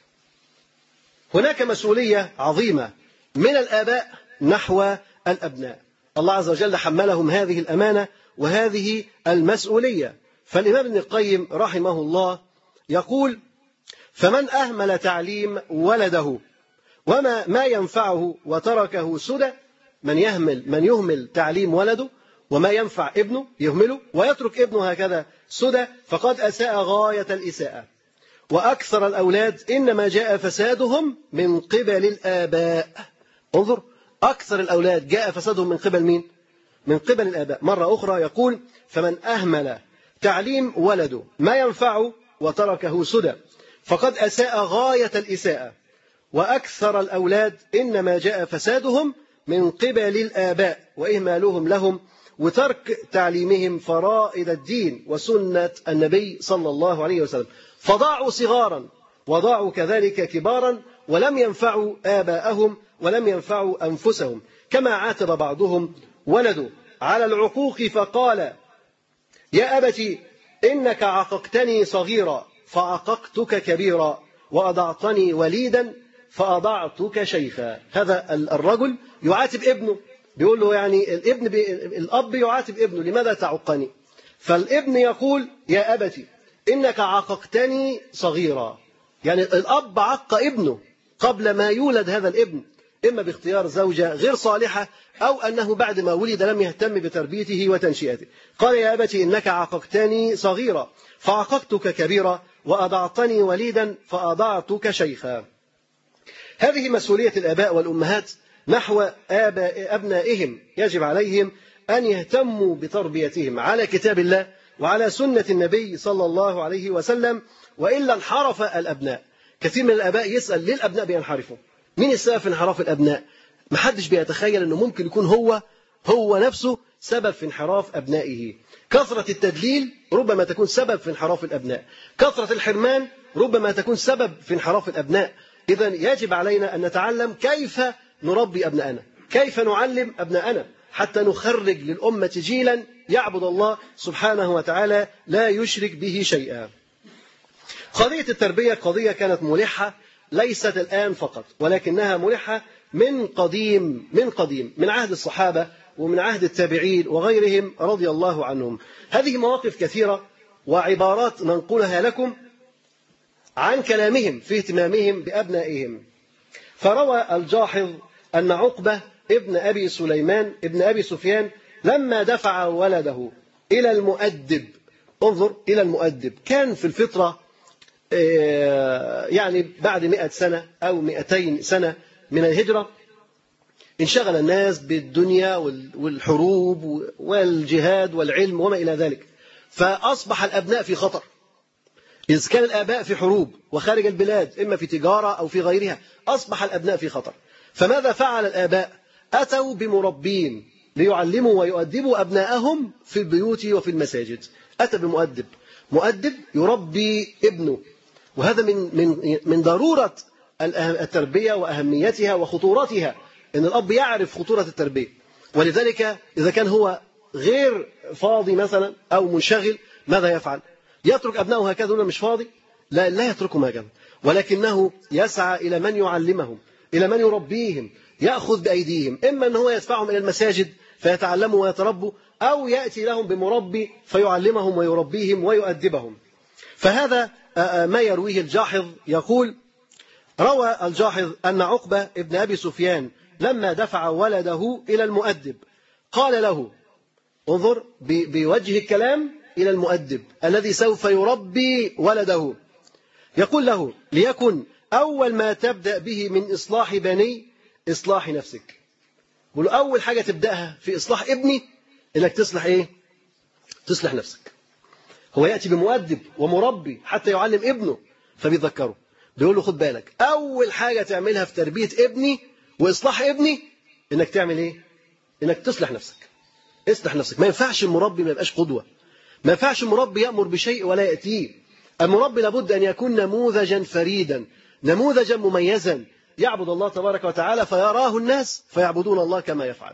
هناك مسؤولية عظيمة من الآباء نحو الأبناء، الله عز وجل حملهم هذه الأمانة وهذه المسؤولية. فالإمام ابن القيم رحمه الله يقول: فمن أهمل تعليم ولده وما ما ينفعه وتركه سدى، من يهمل من يهمل تعليم ولده وما ينفع ابنه يهمله ويترك ابنه هكذا سدى، فقد أساء غاية الإساءة. وأكثر الأولاد إنما جاء فسادهم من قبل الآباء. انظر، أكثر الأولاد جاء فسادهم من قبل مين؟ من قبل الآباء. مرة أخرى يقول: فمن أهمل تعليم ولده ما ينفعه وتركه سدى فقد أساء غاية الإساءة. وأكثر الأولاد إنما جاء فسادهم من قبل الآباء وإهمالهم لهم وترك تعليمهم فرائض الدين وسنة النبي صلى الله عليه وسلم، فضاعوا صغارا وضاعوا كذلك كبارا ولم ينفعوا آباءهم ولم ينفعوا أنفسهم. كما عاتب بعضهم ولده على العقوق فقال: يا أبت إنك عققتني صغيرا فعققتك كبيرا وأضعتني وليدا فأضعتك شيخا. هذا الرجل يعاتب ابنه، بيقول له يعني الابن بي الأب يعاتب ابنه: لماذا تعقني؟ فالابن يقول: يا أبت إنك عققتني صغيرا. يعني الأب عق ابنه قبل ما يولد هذا الابن، إما باختيار زوجة غير صالحة أو أنه بعد ما ولد لم يهتم بتربيته وتنشئته. قال: يا أبت إنك عققتني صغيرا فعققتك كبيرا وأضعتني وليدا فأضعتك شيخا. هذه مسؤولية الآباء والأمهات نحو آباء أبنائهم، يجب عليهم أن يهتموا بتربيتهم على كتاب الله وعلى سنة النبي صلى الله عليه وسلم، وإلا انحرف الأبناء. كثير من الآباء يسأل: ليه الأبناء بينحرفوا؟ مين السبب في انحراف الأبناء؟ محدش بيتخيل أنه ممكن يكون هو هو نفسه سبب في انحراف أبنائه. كثرة التدليل ربما تكون سبب في انحراف الأبناء، كثرة الحرمان ربما تكون سبب في انحراف الأبناء. إذن يجب علينا أن نتعلم كيف نربي أبناءنا، كيف نعلم أبناءنا حتى نخرج للأمة جيلا يعبد الله سبحانه وتعالى لا يشرك به شيئا. قضية التربية قضية كانت ملحة، ليست الآن فقط، ولكنها ملحة من قديم من قديم من عهد الصحابة ومن عهد التابعين وغيرهم رضي الله عنهم. هذه مواقف كثيرة وعبارات ننقلها لكم عن كلامهم في اهتمامهم بأبنائهم. فروى الجاحظ أن عقبة ابن أبي سليمان ابن أبي سفيان لما دفع ولده إلى المؤدب، انظر إلى المؤدب، كان في الفطرة يعني بعد مئة سنة أو مئتين سنة من الهجرة انشغل الناس بالدنيا والحروب والجهاد والعلم وما إلى ذلك، فأصبح الأبناء في خطر. إذ كان الآباء في حروب وخارج البلاد إما في تجارة أو في غيرها، أصبح الأبناء في خطر. فماذا فعل الآباء؟ أتوا بمربين ليعلموا ويؤدبوا أبناءهم في البيوت وفي المساجد. أتى بمؤدب، مؤدب يربي ابنه، وهذا من من من ضرورة التربية وأهميتها وخطورتها، إن الأب يعرف خطورة التربية. ولذلك إذا كان هو غير فاضي مثلا أو منشغل ماذا يفعل؟ يترك أبنائه هكذا ولا مش فاضي؟ لا لا يتركهم هكذا، ولكنه يسعى إلى من يعلمهم، إلى من يربيهم، يأخذ بأيديهم، إما أن هو يدفعهم إلى المساجد فيتعلموا ويتربوا، أو يأتي لهم بمربي فيعلمهم ويربيهم ويؤدبهم. فهذا ما يرويه الجاحظ. يقول: روى الجاحظ أن عقبة ابن أبي سفيان لما دفع ولده إلى المؤدب قال له، انظر بوجه الكلام إلى المؤدب الذي سوف يربي ولده، يقول له: ليكن أول ما تبدأ به من إصلاح بني إصلاح نفسك. يقول له أول حاجة تبدأها في إصلاح ابني إنك تصلح إيه؟ تصلح نفسك. هو يأتي بمؤدب ومربي حتى يعلم ابنه، فبيذكره بيقول له: خد بالك، أول حاجة تعملها في تربية ابني وإصلاح ابني إنك تعمل إيه؟ إنك تصلح نفسك. اصلح نفسك. ما ينفعش المربي ما يبقاش قدوة، ما ينفعش المربي يأمر بشيء ولا يأتيه. المربي لابد أن يكون نموذجا فريدا، نموذجا مميزا، يعبد الله تبارك وتعالى فيراه الناس فيعبدون الله كما يفعل،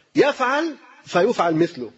يفعل فيفعل مثله،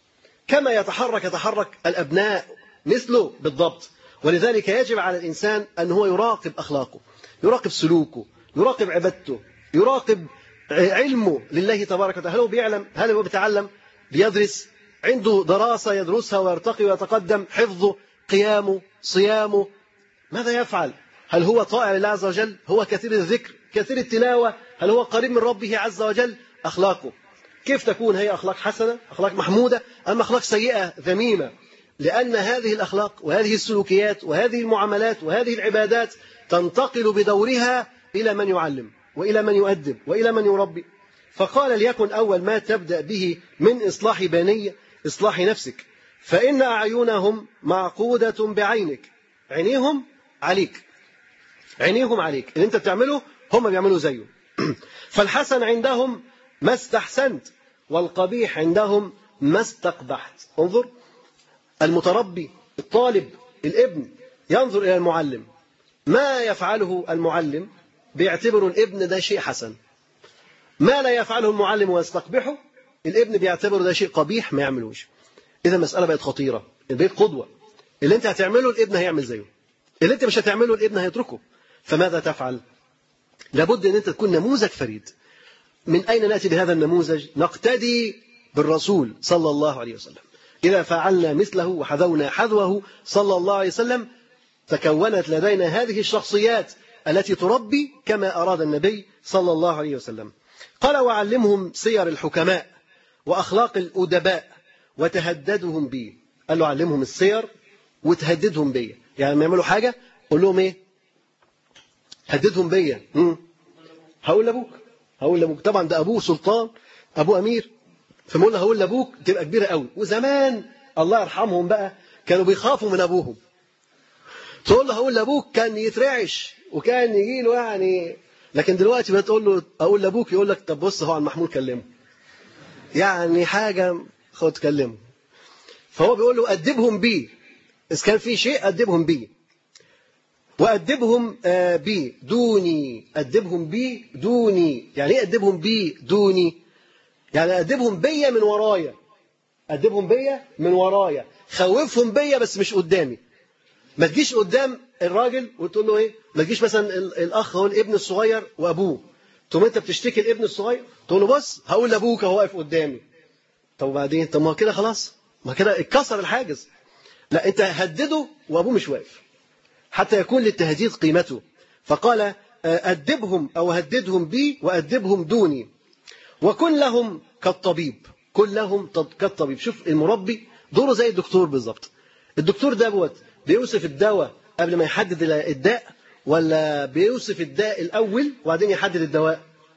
كما يتحرك يتحرك الأبناء مثله بالضبط. ولذلك يجب على الإنسان أن هو يراقب أخلاقه، يراقب سلوكه، يراقب عبادته، يراقب علمه لله تبارك وتعالى. هل هو بيعلم؟ هل هو بيتعلم؟ بيدرس؟ عنده دراسة يدرسها ويرتقي ويتقدم؟ حفظه، قيامه، صيامه، ماذا يفعل؟ هل هو طائع لله عز وجل؟ هو كثير الذكر، كثير التلاوة؟ هل هو قريب من ربه عز وجل؟ أخلاقه كيف تكون؟ هي أخلاق حسنة، أخلاق محمودة، أم أخلاق سيئة ذميمة؟ لأن هذه الأخلاق وهذه السلوكيات وهذه المعاملات وهذه العبادات تنتقل بدورها إلى من يعلم وإلى من يؤدب وإلى من يربي. فقال ليكن أول ما تبدأ به من إصلاح بني إصلاح نفسك، فإن أعينهم معقودة بعينك. عينيهم عليك، عينيهم عليك، اللي أنت بتعمله هم بيعملوا زيه. فالحسن عندهم ما استحسنت، والقبيح عندهم ما استقبحت. انظر، المتربي الطالب الابن ينظر إلى المعلم، ما يفعله المعلم بيعتبر الابن ده شيء حسن، ما لا يفعله المعلم ويستقبحه الابن بيعتبر ده شيء قبيح ما يعملوش. إذا المسألة بقت خطيرة. البيت قدوة، اللي أنت هتعمله الابن هيعمل زيه، اللي أنت مش هتعمله الابن هيتركه. فماذا تفعل؟ لابد أن أنت تكون نموذج فريد. من أين نأتي بهذا النموذج؟ نقتدي بالرسول صلى الله عليه وسلم. إذا فعلنا مثله وحذونا حذوه صلى الله عليه وسلم تكونت لدينا هذه الشخصيات التي تربي كما أراد النبي صلى الله عليه وسلم. قال وعلمهم سير الحكماء وأخلاق الأدباء وتهددهم بي. قال له علمهم السير وتهددهم بي، يعني لما يعملوا حاجة قول لهم إيه؟ هددهم بي. هقول لأبوك، هقول لأبوك. طبعا ده أبوه سلطان، أبوه أمير، فما له هقول لأبوك تبقى كبيرة قوي. وزمان الله يرحمهم بقى كانوا بيخافوا من أبوهم، تقول له هقول لأبوك كان يترعش وكان يجي له يعني. لكن دلوقتي بتقول له أقول لأبوك يقول لك طب بص هو على المحمول كلمه، يعني حاجة خد كلمه. فهو بيقول له أدبهم بي، إذا كان في شيء أدبهم بي، وأدبهم بي دوني. أدبهم بي دوني يعني إيه أدبهم بي دوني؟ يعني أدبهم بيا من ورايا، أدبهم بيا من ورايا، خوفهم بيا بس مش قدامي. ما تجيش قدام الراجل وتقول له ايه، ما تجيش مثلا الاخ هو الابن الصغير وابوه، ثم انت بتشتكي الابن الصغير تقول له بص هقول لابوك هو واقف قدامي. طب وبعدين؟ طب ما كده خلاص، ما كده اتكسر الحاجز. لا، انت هدده وابوه مش واقف حتى يكون للتهديد قيمته. فقال أدبهم أو هددهم بي وأدبهم دوني، وكن لهم كالطبيب. كن لهم كالطبيب. شوف المربي دوره زي الدكتور بالظبط. الدكتور دوت بيوصف الدواء قبل ما يحدد الداء، ولا بيوصف الداء الأول وبعدين يحدد الدواء؟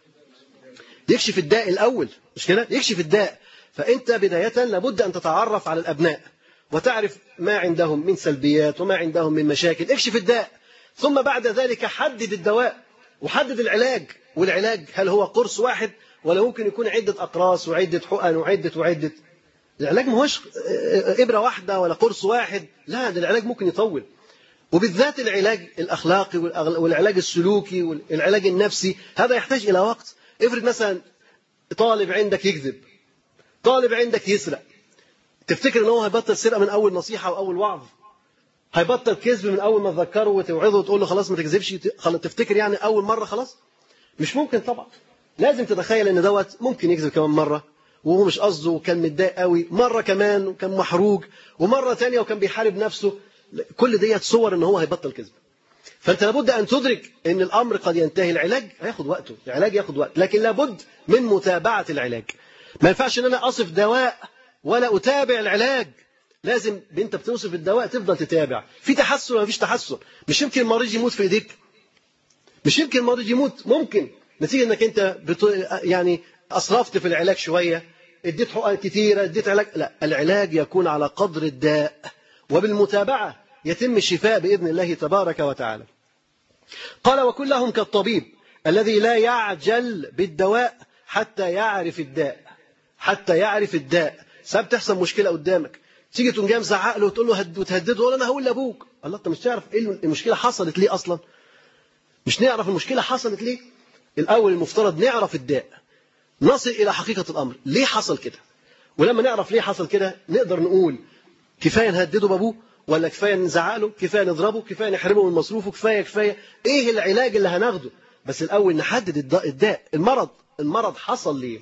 يكشف الداء الأول، مش كده؟ يكشف الداء. فأنت بداية لابد أن تتعرف على الأبناء وتعرف ما عندهم من سلبيات وما عندهم من مشاكل. اكشف الداء، ثم بعد ذلك حدد الدواء وحدد العلاج. والعلاج هل هو قرص واحد ولا ممكن يكون عدة أقراص وعدة حقن وعدة وعدة؟ العلاج ما هوش إبرة واحدة ولا قرص واحد، لا، ده العلاج ممكن يطول. وبالذات العلاج الأخلاقي والعلاج السلوكي والعلاج النفسي هذا يحتاج إلى وقت. افرض مثلا طالب عندك يكذب، طالب عندك يسرق، تفتكر ان هو هيبطل سرقة من أول نصيحة وأول وعظ؟ هيبطل كذب من أول ما تذكره وتوعظه وتقول له خلاص ما تكذبش؟ تفتكر يعني أول مرة خلاص؟ مش ممكن طبعا. لازم تتخيل ان دوت ممكن يكذب كمان مرة وهو مش قصده وكان متضايق قوي، مرة كمان وكان محروق، ومرة ثانية وكان بيحارب نفسه. كل ديت صور ان هو هيبطل كذب. فانت لابد ان تدرك ان الامر قد ينتهي. العلاج هياخد وقته، العلاج ياخد وقت، لكن لابد من متابعة العلاج. ما ينفعش ان انا اصف دواء ولا اتابع العلاج. لازم انت بتوصف الدواء تفضل تتابع في تحسن ولا مفيش تحسن. مش يمكن المريض يموت في ايديك، مش يمكن المريض يموت، ممكن نتيجة انك انت بت... يعني اسرفت في العلاج شوية، اديت حقن كتيرة، اديت علاج. لا، العلاج يكون على قدر الداء، وبالمتابعة يتم الشفاء بإذن الله تبارك وتعالى. قال وكلهم كالطبيب الذي لا يعجل بالدواء حتى يعرف الداء. حتى يعرف الداء. سبب تحصل مشكلة قدامك تيجي تقوم جاي مزعق له وتقول له هد وتهدده ولا انا هقول لابوك. الله، انت مش تعرف ايه المشكلة حصلت ليه اصلا؟ مش نعرف المشكلة حصلت ليه؟ الاول المفترض نعرف الداء، نصل الى حقيقة الامر، ليه حصل كده؟ ولما نعرف ليه حصل كده نقدر نقول كفاية نهدده بابوه ولا كفاية نزعق له، كفاية نضربه، كفاية نحرمه من مصروفه، كفاية كفاية ايه العلاج اللي هناخده. بس الاول نحدد الداء، المرض المرض حصل ليه.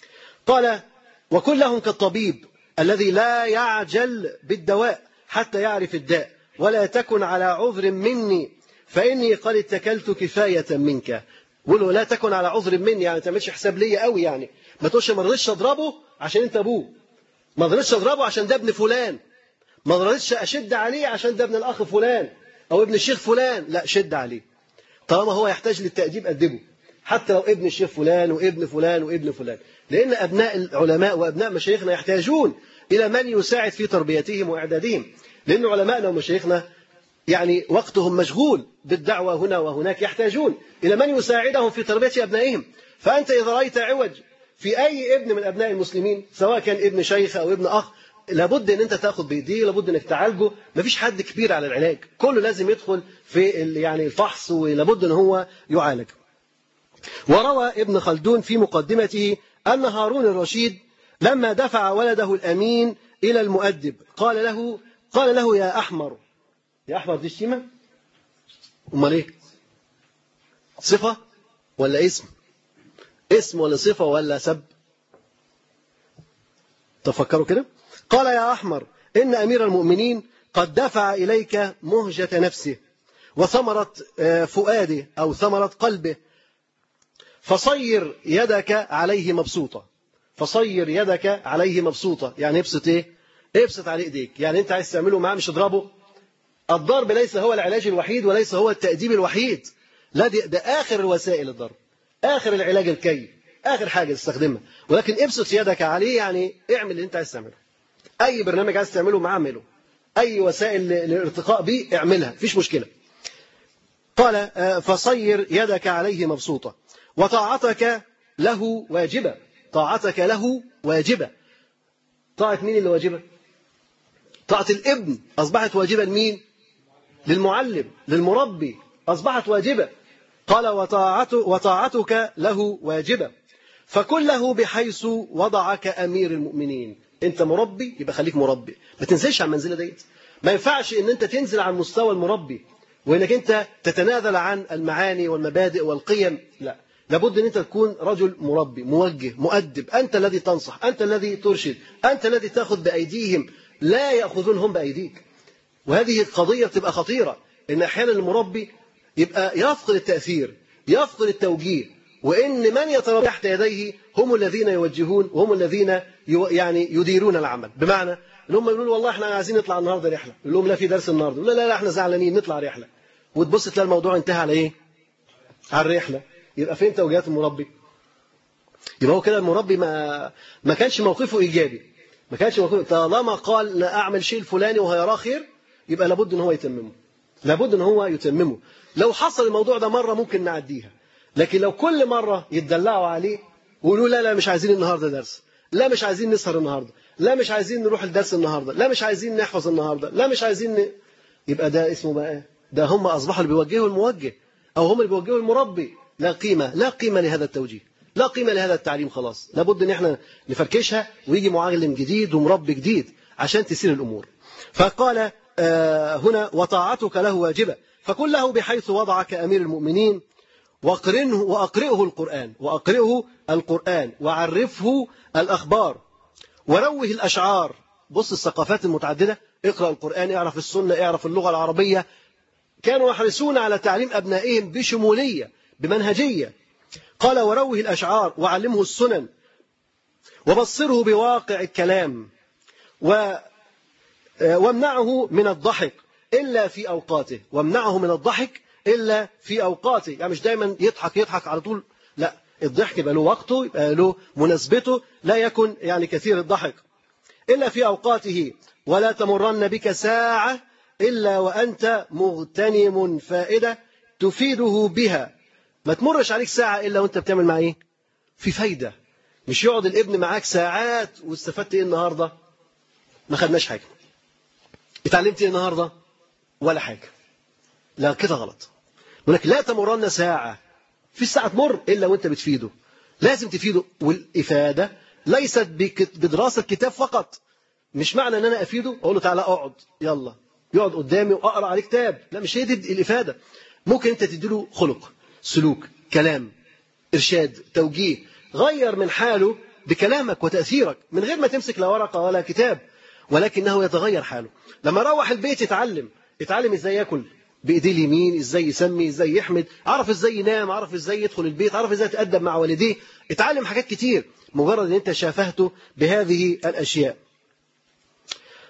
قال وكلهم كالطبيب الذي لا يعجل بالدواء حتى يعرف الداء، ولا تكن على عذر مني فإني قد اتكلت كفاية منك. قوله لا تكن على عذر مني، يعني ما تعملش حساب ليا قوي، يعني ما تقولش ما رضيتش اضربه عشان انت ابوه، ما رضيتش اضربه عشان ده ابن فلان، ما رضيتش أشد عليه عشان ده ابن الأخ فلان أو ابن الشيخ فلان، لا شد عليه طالما هو يحتاج للتأديب أدبه، حتى لو ابن الشيخ فلان وابن فلان وابن فلان، لأن أبناء العلماء وأبناء مشايخنا يحتاجون إلى من يساعد في تربيتهم وإعدادهم، لأن علماءنا ومشايخنا يعني وقتهم مشغول بالدعوة هنا وهناك، يحتاجون إلى من يساعدهم في تربية أبنائهم. فأنت إذا رأيت عوج في أي ابن من أبناء المسلمين سواء كان ابن شيخ أو ابن أخ، لابد أن أنت تأخذ بيديه، لابد أنك تعالجه. مفيش حد كبير على العلاج، كله لازم يدخل في يعني الفحص، ولابد أن هو يعالج. وروى ابن خلدون في مقدمته أن هارون الرشيد لما دفع ولده الأمين إلى المؤدب قال له قال له يا أحمر. يا أحمر دي شتيمة؟ أمال إيه؟ صفة ولا اسم؟ اسم ولا صفة ولا سب؟ تفكروا كده. قال يا أحمر إن أمير المؤمنين قد دفع إليك مهجة نفسه وثمرة فؤاده أو ثمرة قلبه، فصير يدك عليه مبسوطة. فصير يدك عليه مبسوطة يعني ابسط إيه؟ ابسط عليه إيديك. يعني أنت عايز تعمله معاه مش اضربه. الضرب ليس هو العلاج الوحيد وليس هو التأديب الوحيد، لا ده, ده آخر الوسائل الضرب، آخر العلاج الكي، آخر حاجة تستخدمها. ولكن ابسط يدك عليه يعني اعمل اللي أنت عايز تعمله. أي برنامج عايز تعمله معاه اعمله، أي وسائل للارتقاء به اعملها، مفيش مشكلة. قال فصير يدك عليه مبسوطة وطاعتك له واجبة. طاعتك له واجبة. طاعة مين اللي واجبة؟ طاعة الابن أصبحت واجبة لمين؟ للمعلم للمربي أصبحت واجبة. قال وطاعتك له واجبة فكن له بحيث وضعك أمير المؤمنين. أنت مربي يبقى خليك مربي، ما تنزلش عن منزلة ديت. ما ينفعش أن أنت تنزل عن مستوى المربي وأنك أنت تتنازل عن المعاني والمبادئ والقيم، لا، لابد أن أنت تكون رجل مربي موجه مؤدب. أنت الذي تنصح، أنت الذي ترشد، أنت الذي تأخذ بأيديهم، لا يأخذون هم بأيديك. وهذه القضية بتبقى خطيرة، إن أحيانا المربي يبقى يفقد التأثير، يفقد التوجيه، وإن من يتربى تحت يديه هم الذين يوجهون وهم الذين يعني يديرون العمل. بمعنى ان هم يقولون والله احنا عايزين نطلع النهارده رحله، يقول لهم لا في درس النهارده، لا لا لا احنا زعلانين نطلع رحله، وتبص تلاقي الموضوع انتهى على ايه؟ على الرحله. يبقى فين توجيهات المربي؟ يبقى هو كده المربي ما ما كانش موقفه ايجابي، ما كانش موقفه. طالما قال لا اعمل شيء الفلاني وهيراه خير يبقى لابد ان هو يتممه، لابد ان هو يتممه. لو حصل الموضوع ده مره ممكن نعديها، لكن لو كل مره يتدلعوا عليه ويقولوا لا لا مش عايزين النهارده درس، لا مش عايزين نسهر النهارده، لا مش عايزين نروح الدرس النهارده، لا مش عايزين نحفظ النهارده، لا مش عايزين ن... يبقى ده اسمه بقى ده هم اصبحوا اللي بيوجهوا الموجه او هم اللي بيوجهوا المربي. لا قيمه، لا قيمه لهذا التوجيه، لا قيمه لهذا التعليم. خلاص لابد ان احنا نفركشها ويجي معلم جديد ومربي جديد عشان تسير الامور. فقال آه هنا وطاعتك له واجبه فكن له بحيث وضعك امير المؤمنين واقرنه واقرئه القرآن واقرئه القرآن وعرفه الأخبار وروه الأشعار. بص الثقافات المتعددة، اقرأ القرآن، اعرف السنة، اعرف اللغة العربية. كانوا يحرصون على تعليم أبنائهم بشمولية بمنهجية. قال وروه الأشعار وعلمه السنن وبصره بواقع الكلام و وامنعه من الضحك إلا في أوقاته. وامنعه من الضحك إلا في أوقاته، يعني مش دايما يضحك يضحك على طول، لا، الضحك يبقى له وقته، يبقى له مناسبته، لا يكن يعني كثير الضحك. إلا في أوقاته ولا تمرن بك ساعة إلا وأنت مغتنم فائدة تفيده بها. ما تمرش عليك ساعة إلا وأنت بتعمل مع إيه؟ في فايدة. مش يقعد الابن معاك ساعات واستفدت إيه النهاردة؟ ما خدناش حاجة. اتعلمت إيه النهاردة؟ ولا حاجة. لا كده غلط. ولكن لا تمرن ساعة، في الساعة تمر إلا وأنت بتفيده، لازم تفيده. والإفادة ليست بدراسة كتاب فقط. مش معنى أن أنا أفيده أقول له تعالى أقعد يلا يقعد قدامي وأقرأ عليه كتاب، لا مش هي دي الإفادة. ممكن أنت تديله خلق، سلوك، كلام، إرشاد، توجيه، غير من حاله بكلامك وتأثيرك من غير ما تمسك لا ورقة ولا كتاب، ولكنه يتغير حاله. لما روح البيت يتعلم يتعلم إزاي يأكل بإيديه اليمين، إزاي يسمي، إزاي يحمد، عرف إزاي ينام، عرف إزاي يدخل البيت، عرف إزاي يتأدب مع والديه، اتعلم حاجات كتير مجرد أن أنت شافهته بهذه الأشياء.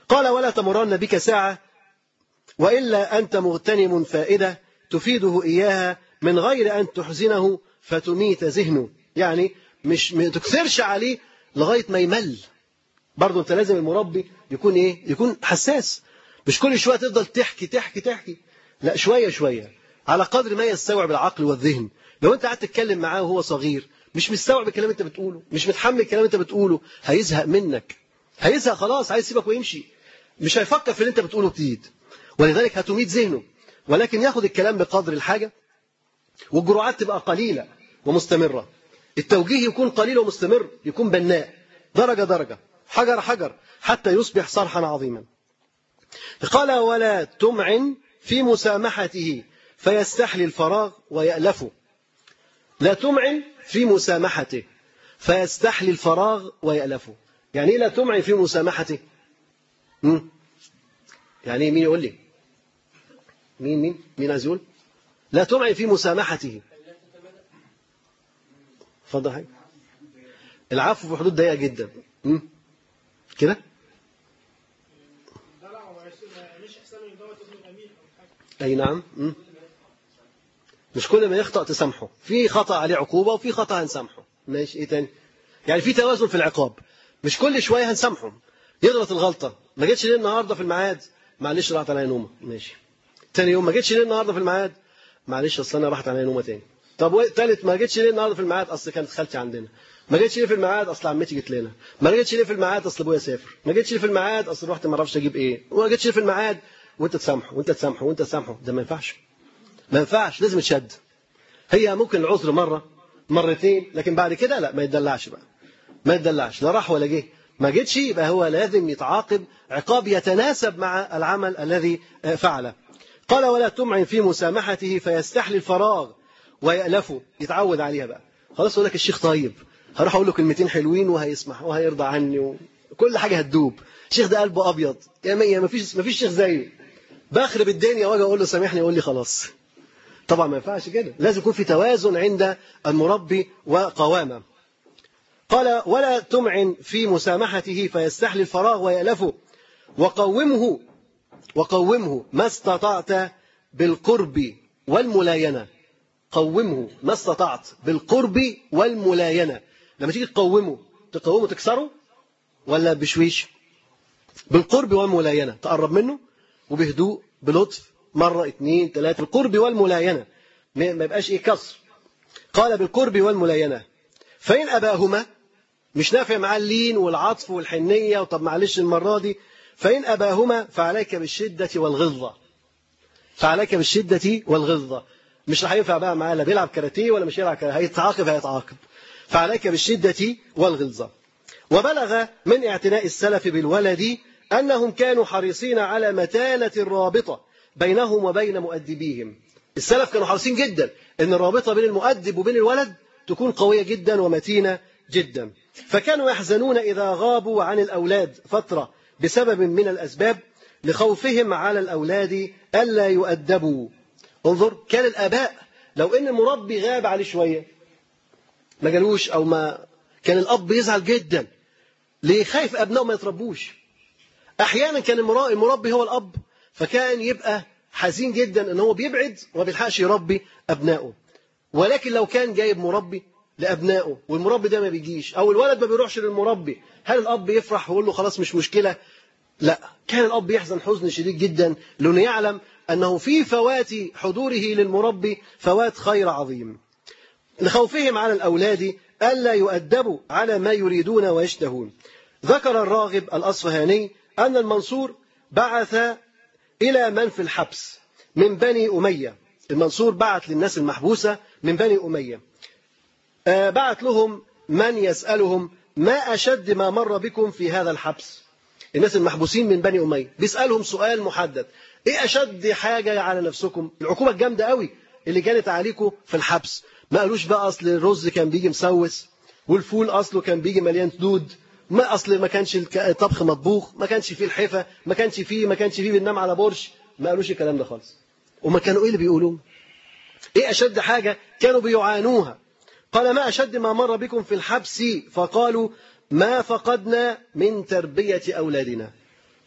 قال ولا تمرن بك ساعة وإلا أنت مغتنم فائدة تفيده إياها من غير أن تحزنه فتميت ذهنه. يعني مش ما تكثرش عليه لغاية ما يمل. برضه أنت لازم المربي يكون إيه؟ يكون حساس، مش كل شوية تفضل تحكي تحكي تحكي، لا شوية شوية على قدر ما يستوعب العقل والذهن. لو أنت قعدت تتكلم معاه وهو صغير مش مستوعب الكلام أنت بتقوله، مش متحمل الكلام أنت بتقوله، هيزهق منك، هيزهق خلاص، عايز يسيبك ويمشي، مش هيفكر في اللي أنت بتقوله جديد، ولذلك هتميت ذهنه. ولكن ياخد الكلام بقدر الحاجة، والجرعات تبقى قليلة ومستمرة. التوجيه يكون قليل ومستمر، يكون بناء درجة درجة، حجر حجر، حتى يصبح صرحا عظيما. قال ولا تمعن في مسامحته فيستحلي الفراغ ويألفه. لا تمعن في مسامحته فيستحلي الفراغ ويألفه. يعني إيه لا تمعن في مسامحته؟ مم؟ يعني إيه؟ مين يقول لي؟ مين مين مين عايز يقول؟ لا تمعن في مسامحته. اتفضل حاجة. العفو في حدود ضيقة جدا. مم؟ كده؟ أي نعم. مم. مش كل ما يخطأ تسامحه، في خطأ عليه عقوبة وفي خطأ هنسامحه. ماشي. إيه تاني؟ يعني في توازن في العقاب، مش كل شوية هنسامحه. يغلط الغلطة، ما جيتش ليه النهاردة في الميعاد؟ معلش راحت عليا نومة. ماشي. تاني يوم ما جيتش ليه النهاردة في الميعاد؟ معلش أصل أنا راحت عليا نومة تاني. طب تالت ما جيتش ليه النهاردة في الميعاد؟ أصل كانت خالتي عندنا. ما جيتش ليه في الميعاد؟ أصل عمتي جت لنا. ما جيتش ليه في الميعاد؟ أصل أبويا سافر. ما جيتش ليه في الميعاد؟ أصل رحت ما اعرفش أجيب إيه. وما جيتش ليه في الميعاد؟ وأنت تسامحه وأنت تسامحه وأنت تسامحه. ده ما ينفعش، ما ينفعش، لازم تشد. هي ممكن العذر مرة مرتين، لكن بعد كده لا، ما يتدلعش بقى، ما يتدلعش، لا راح ولا جه. ما جيتش يبقى هو لازم يتعاقب عقاب يتناسب مع العمل الذي فعله. قال ولا تمعن في مسامحته فيستحلي الفراغ ويألفه. يتعود عليها بقى، خلاص يقول لك الشيخ طيب، هروح اقول له كلمتين حلوين وهيسمح وهيرضى عني وكل حاجه هتدوب. الشيخ ده قلبه ابيض، يا ما فيش ما فيش شيخ زيه. بخرب الدنيا واجي اقول له سامحني يقول لي خلاص. طبعا ما ينفعش كده، لازم يكون في توازن عند المربي وقوامه. قال ولا تمعن في مسامحته فيستحلي الفراغ ويألفه. وقومه وقومه ما استطعت بالقرب والملاينة. قومه ما استطعت بالقرب والملاينة. لما تيجي تقومه، تقومه تكسره ولا بشويش؟ بالقرب والملاينة، تقرب منه وبهدوء بلطف، مرة اثنين ثلاثة، بالقرب والملاينة، ما يبقاش ايه كسر. قال بالقرب والملاينة. فإن أباهما، مش نافع معاه اللين والعطف والحنية، وطب معلش المرة دي، فإن أباهما فعليك بالشدة والغلظة. فعليك بالشدة والغلظة. مش راح ينفع بقى معاه، لا بيلعب كاراتيه ولا مش يلعب كاراتيه، هيتعاقب هيتعاقب. فعليك بالشدة والغلظة. وبلغ من اعتناء السلف بالولد أنهم كانوا حريصين على متانة الرابطة بينهم وبين مؤدبيهم. السلف كانوا حريصين جدا أن الرابطة بين المؤدب وبين الولد تكون قوية جدا ومتينة جدا. فكانوا يحزنون إذا غابوا عن الأولاد فترة بسبب من الأسباب، لخوفهم على الأولاد ألا يؤدبوا. انظر، كان الآباء لو أن المربي غاب عليه شوية ما جالوش أو ما، كان الأب يزعل جدا. ليه؟ خايف أبنائه ما يتربوش. أحيانا كان المربي هو الأب، فكان يبقى حزين جدا أنه هو بيبعد وما بيلحقش يربي أبنائه. ولكن لو كان جايب مربي لأبنائه والمربي ده ما بيجيش، أو الولد ما بيروحش للمربي، هل الأب يفرح ويقول له خلاص مش مشكلة؟ لا، كان الأب يحزن حزن شديد جدا، لأنه يعلم أنه في فوات حضوره للمربي فوات خير عظيم. لخوفهم على الأولاد ألا يؤدبوا على ما يريدون ويشتهون. ذكر الراغب الأصفهاني أن المنصور بعث إلى من في الحبس من بني أمية. المنصور بعث للناس المحبوسة من بني أمية، بعث لهم من يسألهم ما أشد ما مر بكم في هذا الحبس. الناس المحبوسين من بني أمية بيسألهم سؤال محدد، إيه أشد حاجة على نفسكم؟ العقوبة الجامدة قوي اللي كانت عليكم في الحبس. ما قالوش بقى أصل الرز كان بيجي مسوس والفول أصله كان بيجي مليان دود، ما أصل ما كانش الطبخ مطبوخ، ما كانش فيه الحفة، ما كانش فيه ما كانش فيه بننام على برش. ما قالوش الكلام ده خالص. وما كانوا إيه اللي بيقولوه؟ إيه أشد حاجة كانوا بيعانوها؟ قال ما أشد ما مر بكم في الحبس؟ فقالوا ما فقدنا من تربية أولادنا.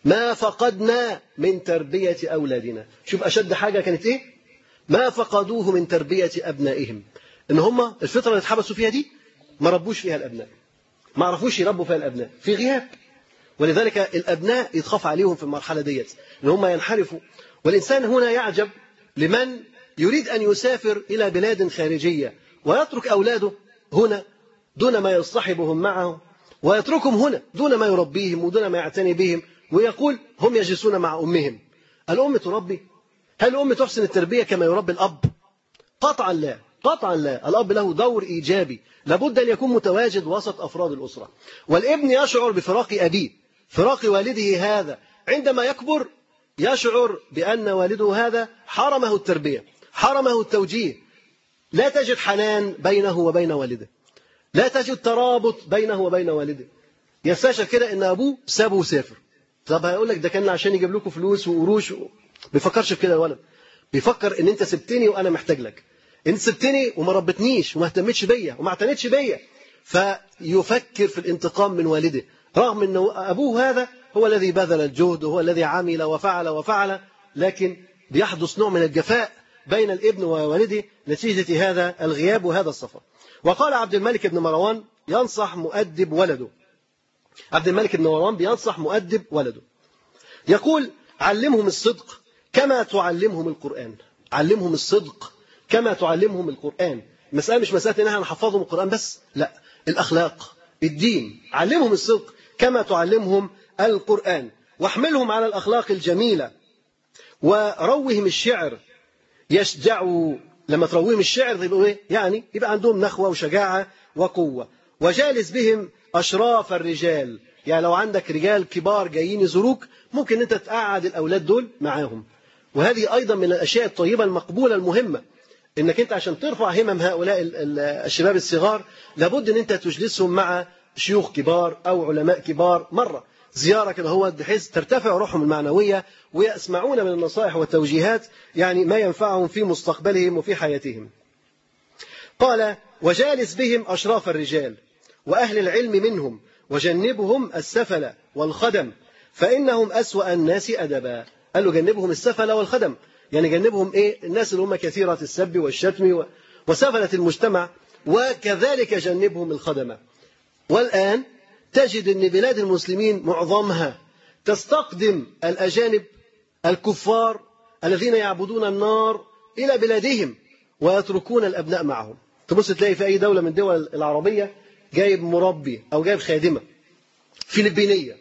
ما فقدنا من تربية أولادنا. شوف أشد حاجة كانت إيه؟ ما فقدوه من تربية أبنائهم. إن هم الفترة اللي اتحبسوا فيها دي ما ربوش فيها الأبناء، ما عرفوش يربوا فيها الأبناء في غياب. ولذلك الأبناء يتخاف عليهم في المرحلة ديت إن هم ينحرفوا. والإنسان هنا يعجب لمن يريد أن يسافر إلى بلاد خارجية ويترك أولاده هنا دون ما يصطحبهم معه، ويتركهم هنا دون ما يربيهم ودون ما يعتني بهم، ويقول هم يجلسون مع أمهم. الأم تربي؟ هل الأم تحسن التربية كما يربي الأب؟ قطعا لا، قطعا لا. الأب له دور إيجابي لابد أن يكون متواجد وسط أفراد الأسرة. والابن يشعر بفراق أبيه، فراق والده هذا، عندما يكبر يشعر بأن والده هذا حرمه التربية، حرمه التوجيه. لا تجد حنان بينه وبين والده، لا تجد ترابط بينه وبين والده. يستشعر كده ان ابوه سابه وسافر. طب هيقول لك ده كان عشان يجيب لكم فلوس وقروش. ما بيفكرش في كده الولد، بيفكر ان انت سبتني وانا محتاج لك، انت سبتني وما ربتنيش وما اهتمتش بيا وما اعتنتش بيا. فيفكر في الانتقام من والده، رغم ان ابوه هذا هو الذي بذل الجهد وهو الذي عمل وفعل وفعل، لكن بيحدث نوع من الجفاء بين الابن ووالده نتيجة هذا الغياب وهذا السفر. وقال عبد الملك بن مروان ينصح مؤدب ولده، عبد الملك بن مروان بينصح مؤدب ولده، يقول علمهم الصدق كما تعلمهم القرآن. علمهم الصدق كما تعلمهم القرآن. المسألة مش مسألة إنها نحفظهم القرآن بس، لا، الأخلاق، الدين. علمهم الصدق كما تعلمهم القرآن، واحملهم على الأخلاق الجميلة، وروهم الشعر يشجعوا. لما ترويهم الشعر يبقوا ايه؟ يعني يبقى عندهم نخوة وشجاعة وقوة. وجالس بهم أشراف الرجال، يعني لو عندك رجال كبار جايين يزوروك ممكن أنت تقعد الأولاد دول معاهم. وهذه أيضا من الأشياء الطيبة المقبولة المهمة، إنك أنت عشان ترفع همم هؤلاء الشباب الصغار لابد أن أنت تجلسهم مع شيوخ كبار أو علماء كبار مرة زيارة كده، هو بحيث ترتفع روحهم المعنوية ويسمعون من النصائح والتوجيهات يعني ما ينفعهم في مستقبلهم وفي حياتهم. قال وجالس بهم أشراف الرجال وأهل العلم منهم، وجنبهم السفل والخدم فإنهم أسوأ الناس أدبا. قال له جنبهم السفل والخدم، يعني جنبهم إيه؟ الناس اللي هم كثيرة السب والشتم وسفلة المجتمع، وكذلك جنبهم الخدمة. والآن تجد أن بلاد المسلمين معظمها تستقدم الأجانب الكفار الذين يعبدون النار إلى بلادهم ويتركون الأبناء معهم. تبص تلاقي في أي دولة من الدول العربية جايب مربي أو جايب خادمة فلبينية،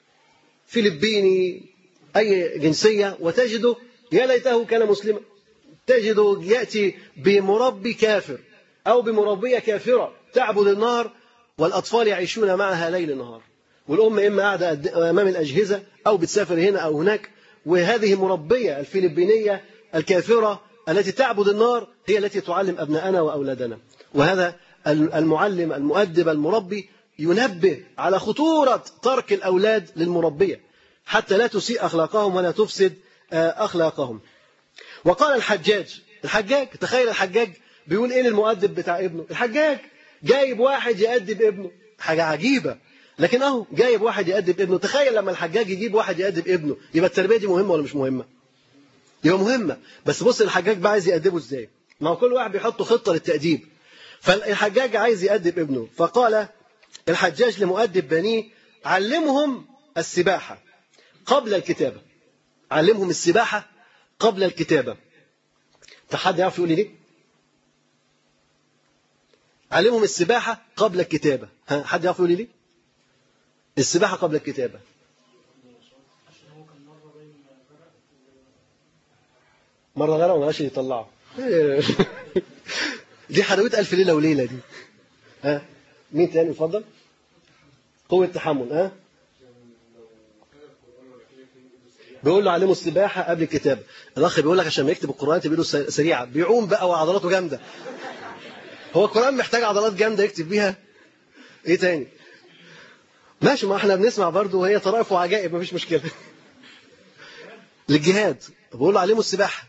فلبيني أي جنسية، وتجده يا ليته كان مسلما، تجده يأتي بمربي كافر أو بمربية كافرة تعبد النار، والأطفال يعيشون معها ليل نهار، والأم إما قاعدة أمام الأجهزة أو بتسافر هنا أو هناك. وهذه المربية الفلبينية الكافرة التي تعبد النار هي التي تعلم أبناءنا وأولادنا. وهذا المعلم المؤدب المربي ينبه على خطورة ترك الأولاد للمربية حتى لا تسيء أخلاقهم ولا تفسد أخلاقهم. وقال الحجاج، الحجاج تخيل الحجاج بيقول إيه للمؤدب بتاع ابنه؟ الحجاج جايب واحد يأدب ابنه، حاجة عجيبة، لكن أهو جايب واحد يأدب ابنه. تخيل لما الحجاج يجيب واحد يأدب ابنه، يبقى التربية دي مهمة ولا مش مهمة؟ يبقى مهمة. بس بص الحجاج بقى عايز يأدبه إزاي؟ ما هو كل واحد بيحط خطة للتأديب. فالحجاج عايز يأدب ابنه، فقال الحجاج لمؤدب بنيه علمهم السباحة قبل الكتابة. علمهم السباحة قبل الكتابة. حد يعرف يقول لي ليه؟ علمهم السباحة قبل الكتابة. ها حد يعرف يقول لي ليه؟ السباحة قبل الكتابة. مرة غرق وما قاش يطلعه. دي حلاوة ألف ليلة وليلة دي. ها مين تاني اتفضل؟ قوة تحمل. ها بيقول له علموا السباحة قبل الكتابة. الأخ بيقول لك عشان ما يكتب القرآن تبيله سريعة، بيعوم بقى وعضلاته جامدة. هو القرآن محتاج عضلات جامدة يكتب بيها؟ إيه تاني؟ ماشي، ما احنا بنسمع برضه وهي طرائف وعجائب، مفيش مشكلة. للجهاد بيقول له علموا السباحة.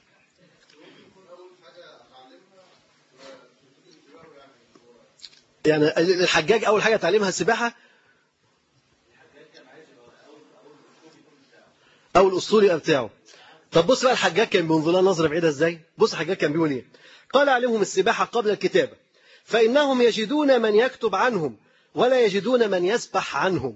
يعني الحجاج أول حاجة تعلمها السباحة. أو الأسطول يبقى بتاعه. طب بص بقى الحجاج كان بينظر لها نظرة بعيدة إزاي؟ بص الحجاج كان بيقول إيه؟ قال علمهم السباحة قبل الكتابة فإنهم يجدون من يكتب عنهم ولا يجدون من يسبح عنهم.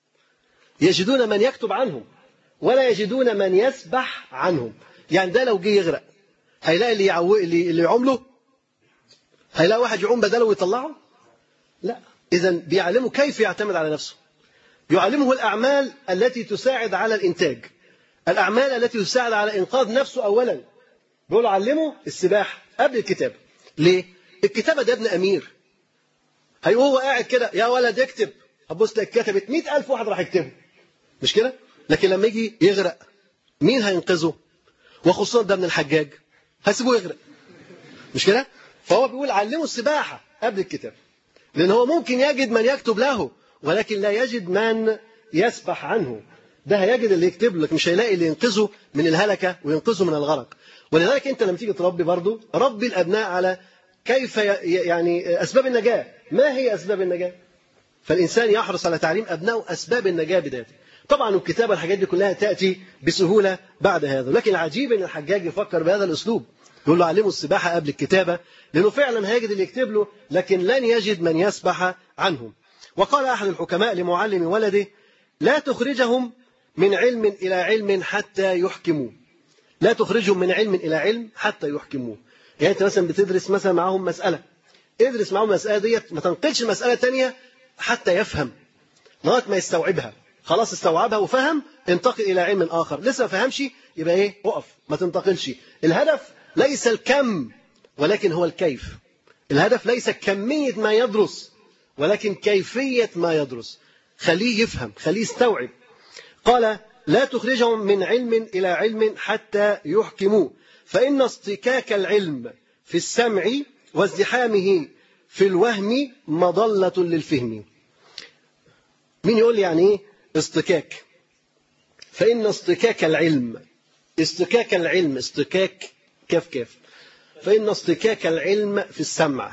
يجدون من يكتب عنهم ولا يجدون من يسبح عنهم. يعني ده لو جه يغرق هيلاقي اللي يعو... اللي اللي يعوم هيلاقي واحد يعوم بداله ويطلعه؟ لا. إذا بيعلمه كيف يعتمد على نفسه. يعلمه الأعمال التي تساعد على الإنتاج، الأعمال التي تساعد على إنقاذ نفسه أولا. بيقول علمه السباحة قبل الكتابة. ليه؟ الكتابة ده ابن أمير. هيقول هو قاعد كده يا ولد اكتب، هتبص لك كتبت مئة ألف واحد راح يكتبه، مش كده؟ لكن لما يجي يغرق مين هينقذه؟ وخصوصا ده من الحجاج، هيسيبه يغرق، مش كده؟ فهو بيقول علمه السباحة قبل الكتابة، لأن هو ممكن يجد من يكتب له ولكن لا يجد من يسبح عنه. ده هيجد اللي يكتب لك، مش هيلاقي اللي ينقذه من الهلكة وينقذه من الغرق. ولذلك أنت لما تيجي تربي برضه ربي الأبناء على كيف يعني أسباب النجاة. ما هي أسباب النجاة؟ فالإنسان يحرص على تعليم أبنائه أسباب النجاة بدايته. طبعا الكتابة الحاجات دي كلها تأتي بسهولة بعد هذا، لكن العجيب أن الحجاج يفكر بهذا الأسلوب، يقول له علمه السباحة قبل الكتابة، لأنه فعلا هيجد اللي يكتب له لكن لن يجد من يسبح عنهم. وقال أحد الحكماء لمعلم ولده لا تخرجهم من علم إلى علم حتى يحكموه. لا تخرجهم من علم إلى علم حتى يحكموه. يعني أنت مثلا بتدرس مثلا معهم مسألة، ادرس معهم المسألة ديت، ما تنقلش مسألة تانية حتى يفهم لغاية ما يستوعبها. خلاص استوعبها وفهم، انتقل إلى علم آخر. لسه ما فهمش يبقى إيه؟ وقف، ما تنتقلش. الهدف ليس الكم ولكن هو الكيف. الهدف ليس كمية ما يدرس ولكن كيفية ما يدرس. خليه يفهم، خليه يستوعب. قال لا تخرجهم من علم إلى علم حتى يحكموه فإن اصطكاك العلم في السمع وازدحامه في الوهم مضلة للفهم. مين يقول لي يعني ايه اصطكاك؟ فإن اصطكاك العلم، اصطكاك العلم، اصطكاك كاف كاف، فإن اصطكاك العلم في السمع.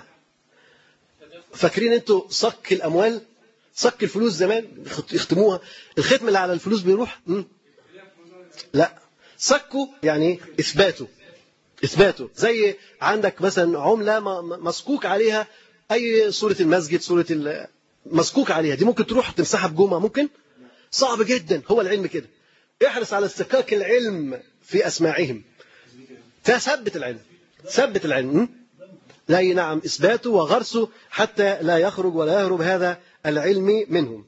فاكرين انتوا صك الأموال، صك الفلوس زمان يختموها، الختم اللي على الفلوس بيروح؟ م? لا، صكه يعني إثباته، إثباته. زي عندك مثلا عملة مسكوك عليها أي صورة المسجد، صورة مسكوك عليها، دي ممكن تروح تمسحها بجمعة؟ ممكن؟ صعب جدا. هو العلم كده، احرص على استكاك العلم في أسماعهم، تثبت العلم، ثبت العلم. لا نعم، إثباته وغرسه حتى لا يخرج ولا يهرب هذا العلم منهم.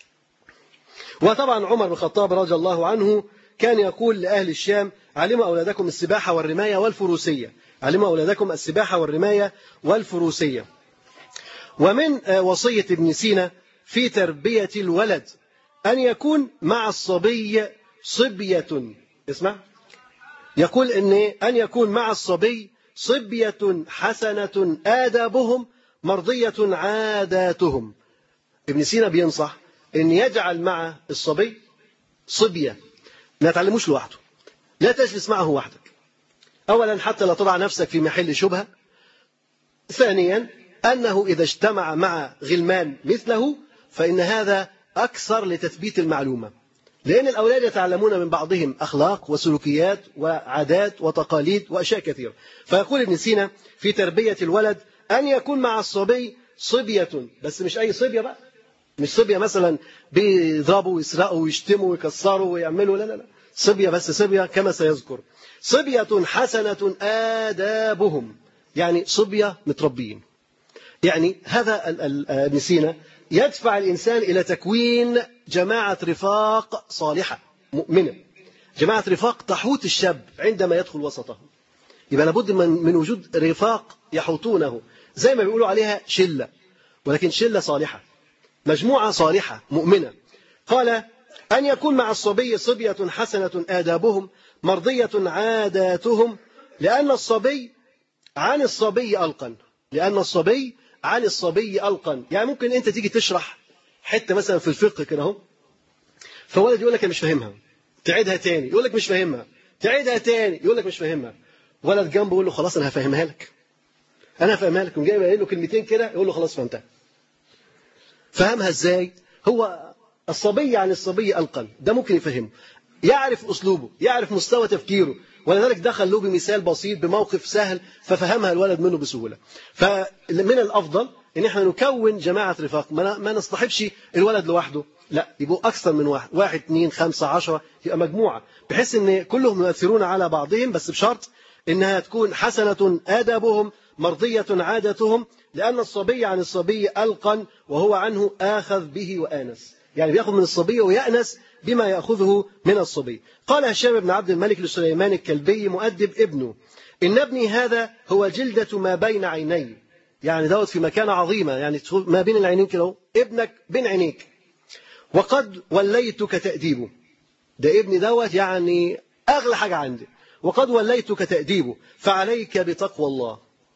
وطبعا عمر بن الخطاب رضي الله عنه كان يقول لأهل الشام علموا أولادكم السباحة والرماية والفروسية، علموا أولادكم السباحة والرماية والفروسية. ومن وصية ابن سينا في تربية الولد أن يكون مع الصبي صبية، اسمع، يقول إن أن يكون مع الصبي صبية حسنة آدابهم مرضية عاداتهم. ابن سينا بينصح أن يجعل مع الصبي صبية، ما تعلموش لوحده، لا تجلس معه وحدك. أولا حتى لا تضع نفسك في محل شبهة. ثانيا أنه إذا اجتمع مع غلمان مثله فإن هذا أكثر لتثبيت المعلومة، لأن الأولاد يتعلمون من بعضهم أخلاق وسلوكيات وعادات وتقاليد وأشياء كثيرة. فيقول ابن سينا في تربية الولد أن يكون مع الصبي صبية، بس مش أي صبية بقى، مش صبية مثلا بيضربوا ويسرقوا ويشتموا ويكسروا ويعملوا، لا لا لا، صبية بس صبية كما سيذكر. صبية حسنة آدابهم، يعني صبية متربيين. يعني هذا ابن سينا يدفع الإنسان إلى تكوين جماعة رفاق صالحة مؤمنة، جماعة رفاق تحوط الشاب عندما يدخل وسطهم. يبقى لابد من, من وجود رفاق يحوطونه، زي ما بيقولوا عليها شلة، ولكن شلة صالحة، مجموعة صالحة مؤمنة. قال أن يكون مع الصبي صبية حسنة آدابهم مرضية عاداتهم، لأن الصبي عن الصبي ألقن، لأن الصبي عن الصبي ألقن. يعني ممكن أنت تيجي تشرح حتة مثلا في الفقه كده اهو، فولد يقول لك أنا مش فاهمها، تعيدها تاني، يقول لك مش فاهمها، تعيدها تاني، يقول لك مش فاهمها. ولد جنبه يقول له خلاص أنا هفهمها لك، أنا هفهمها لك، وجاي يقول له كلمتين كده يقول له خلاص فهمتها. فهمها إزاي؟ هو الصبي عن الصبي ألقن، ده ممكن يفهمه. يعرف أسلوبه، يعرف مستوى تفكيره، ولذلك دخل له بمثال بسيط بموقف سهل ففهمها الولد منه بسهولة. فمن الأفضل إن احنا نكون جماعة رفاق، ما نصطحبش الولد لوحده، لا، يبقوا أكثر من واحد، واحد اثنين خمسة عشرة، يبقى مجموعة، بحيث إن كلهم يؤثرون على بعضهم، بس بشرط إنها تكون حسنة آدابهم مرضية عادتهم، لأن الصبي عن الصبي ألقن وهو عنه آخذ به وآنس، يعني بيأخذ من الصبي ويأنس بما يأخذه من الصبي. قال هشام بن عبد الملك لسليمان الكلبي مؤدب ابنه: إن ابني هذا هو جلدة ما بين عيني، يعني دوت في مكانة عظيمة، يعني ما بين العينين كده، ابنك بين عينيك، وقد وليتك تأديبه، ده ابني دوت يعني أغلى حاجة عندي، وقد وليتك تأديبه، فعليك بتقوى الله.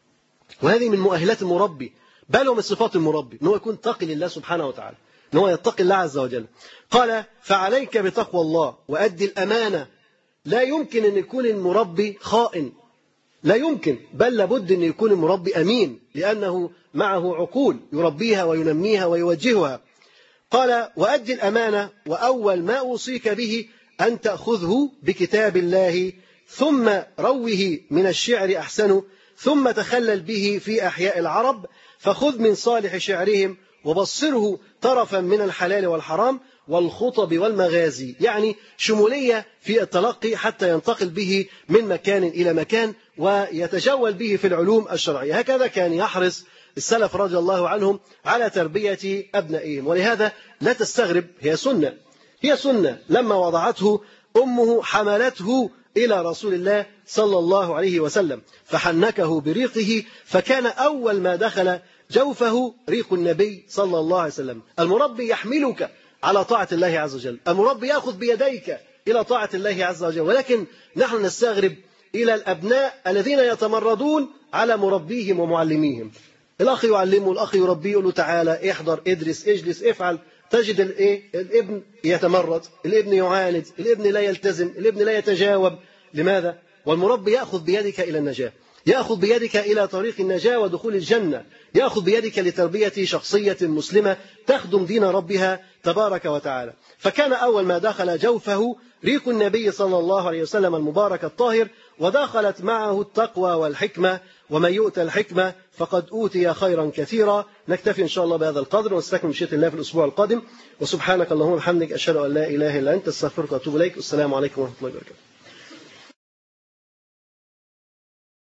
وهذه من مؤهلات المربي، بل ومن صفات المربي، أنه يكون تقي لله سبحانه وتعالى، أنه يتقي الله عز وجل. قال: فعليك بتقوى الله وأدي الأمانة. لا يمكن أن يكون المربي خائن، لا يمكن، بل لابد أن يكون المربي أمين، لأنه معه عقول يربيها وينميها ويوجهها. قال: وأدي الأمانة، وأول ما أوصيك به أن تأخذه بكتاب الله، ثم روه من الشعر أحسنه، ثم تخلل به في أحياء العرب، فخذ من صالح شعرهم وبصره طرفا من الحلال والحرام والخطب والمغازي، يعني شمولية في التلقي حتى ينتقل به من مكان إلى مكان ويتجول به في العلوم الشرعية. هكذا كان يحرص السلف رضي الله عنهم على تربية أبنائهم. ولهذا لا تستغرب، هي سنة، هي سنة لما وضعته أمه حملته إلى رسول الله صلى الله عليه وسلم فحنكه بريقه، فكان أول ما دخل جوفه ريق النبي صلى الله عليه وسلم. المربي يحملك على طاعة الله عز وجل، المربي يأخذ بيديك إلى طاعة الله عز وجل. ولكن نحن نستغرب إلى الأبناء الذين يتمردون على مربيهم ومعلميهم. الأخ يعلمه، الأخ يربيه، يقول له تعالى احضر ادرس اجلس افعل، تجد الايه الابن يتمرد، الابن يعاند، الابن لا يلتزم، الابن لا يتجاوب. لماذا؟ والمربي يأخذ بيدك إلى النجاة، يأخذ بيدك إلى طريق النجاة ودخول الجنة، يأخذ بيدك لتربية شخصية مسلمة تخدم دين ربها تبارك وتعالى. فكان أول ما دخل جوفه ريق النبي صلى الله عليه وسلم المبارك الطاهر، ودخلت معه التقوى والحكمة، ومن يؤتى الحكمة فقد أوتي خيرا كثيرا. نكتفي إن شاء الله بهذا القدر، ونستكمل مشيئة الله في الأسبوع القادم. وسبحانك اللهم وبحمدك، أشهد أن لا إله إلا أنت، أستغفرك وأتوب إليك. والسلام عليكم ورحمة الله وبركاته.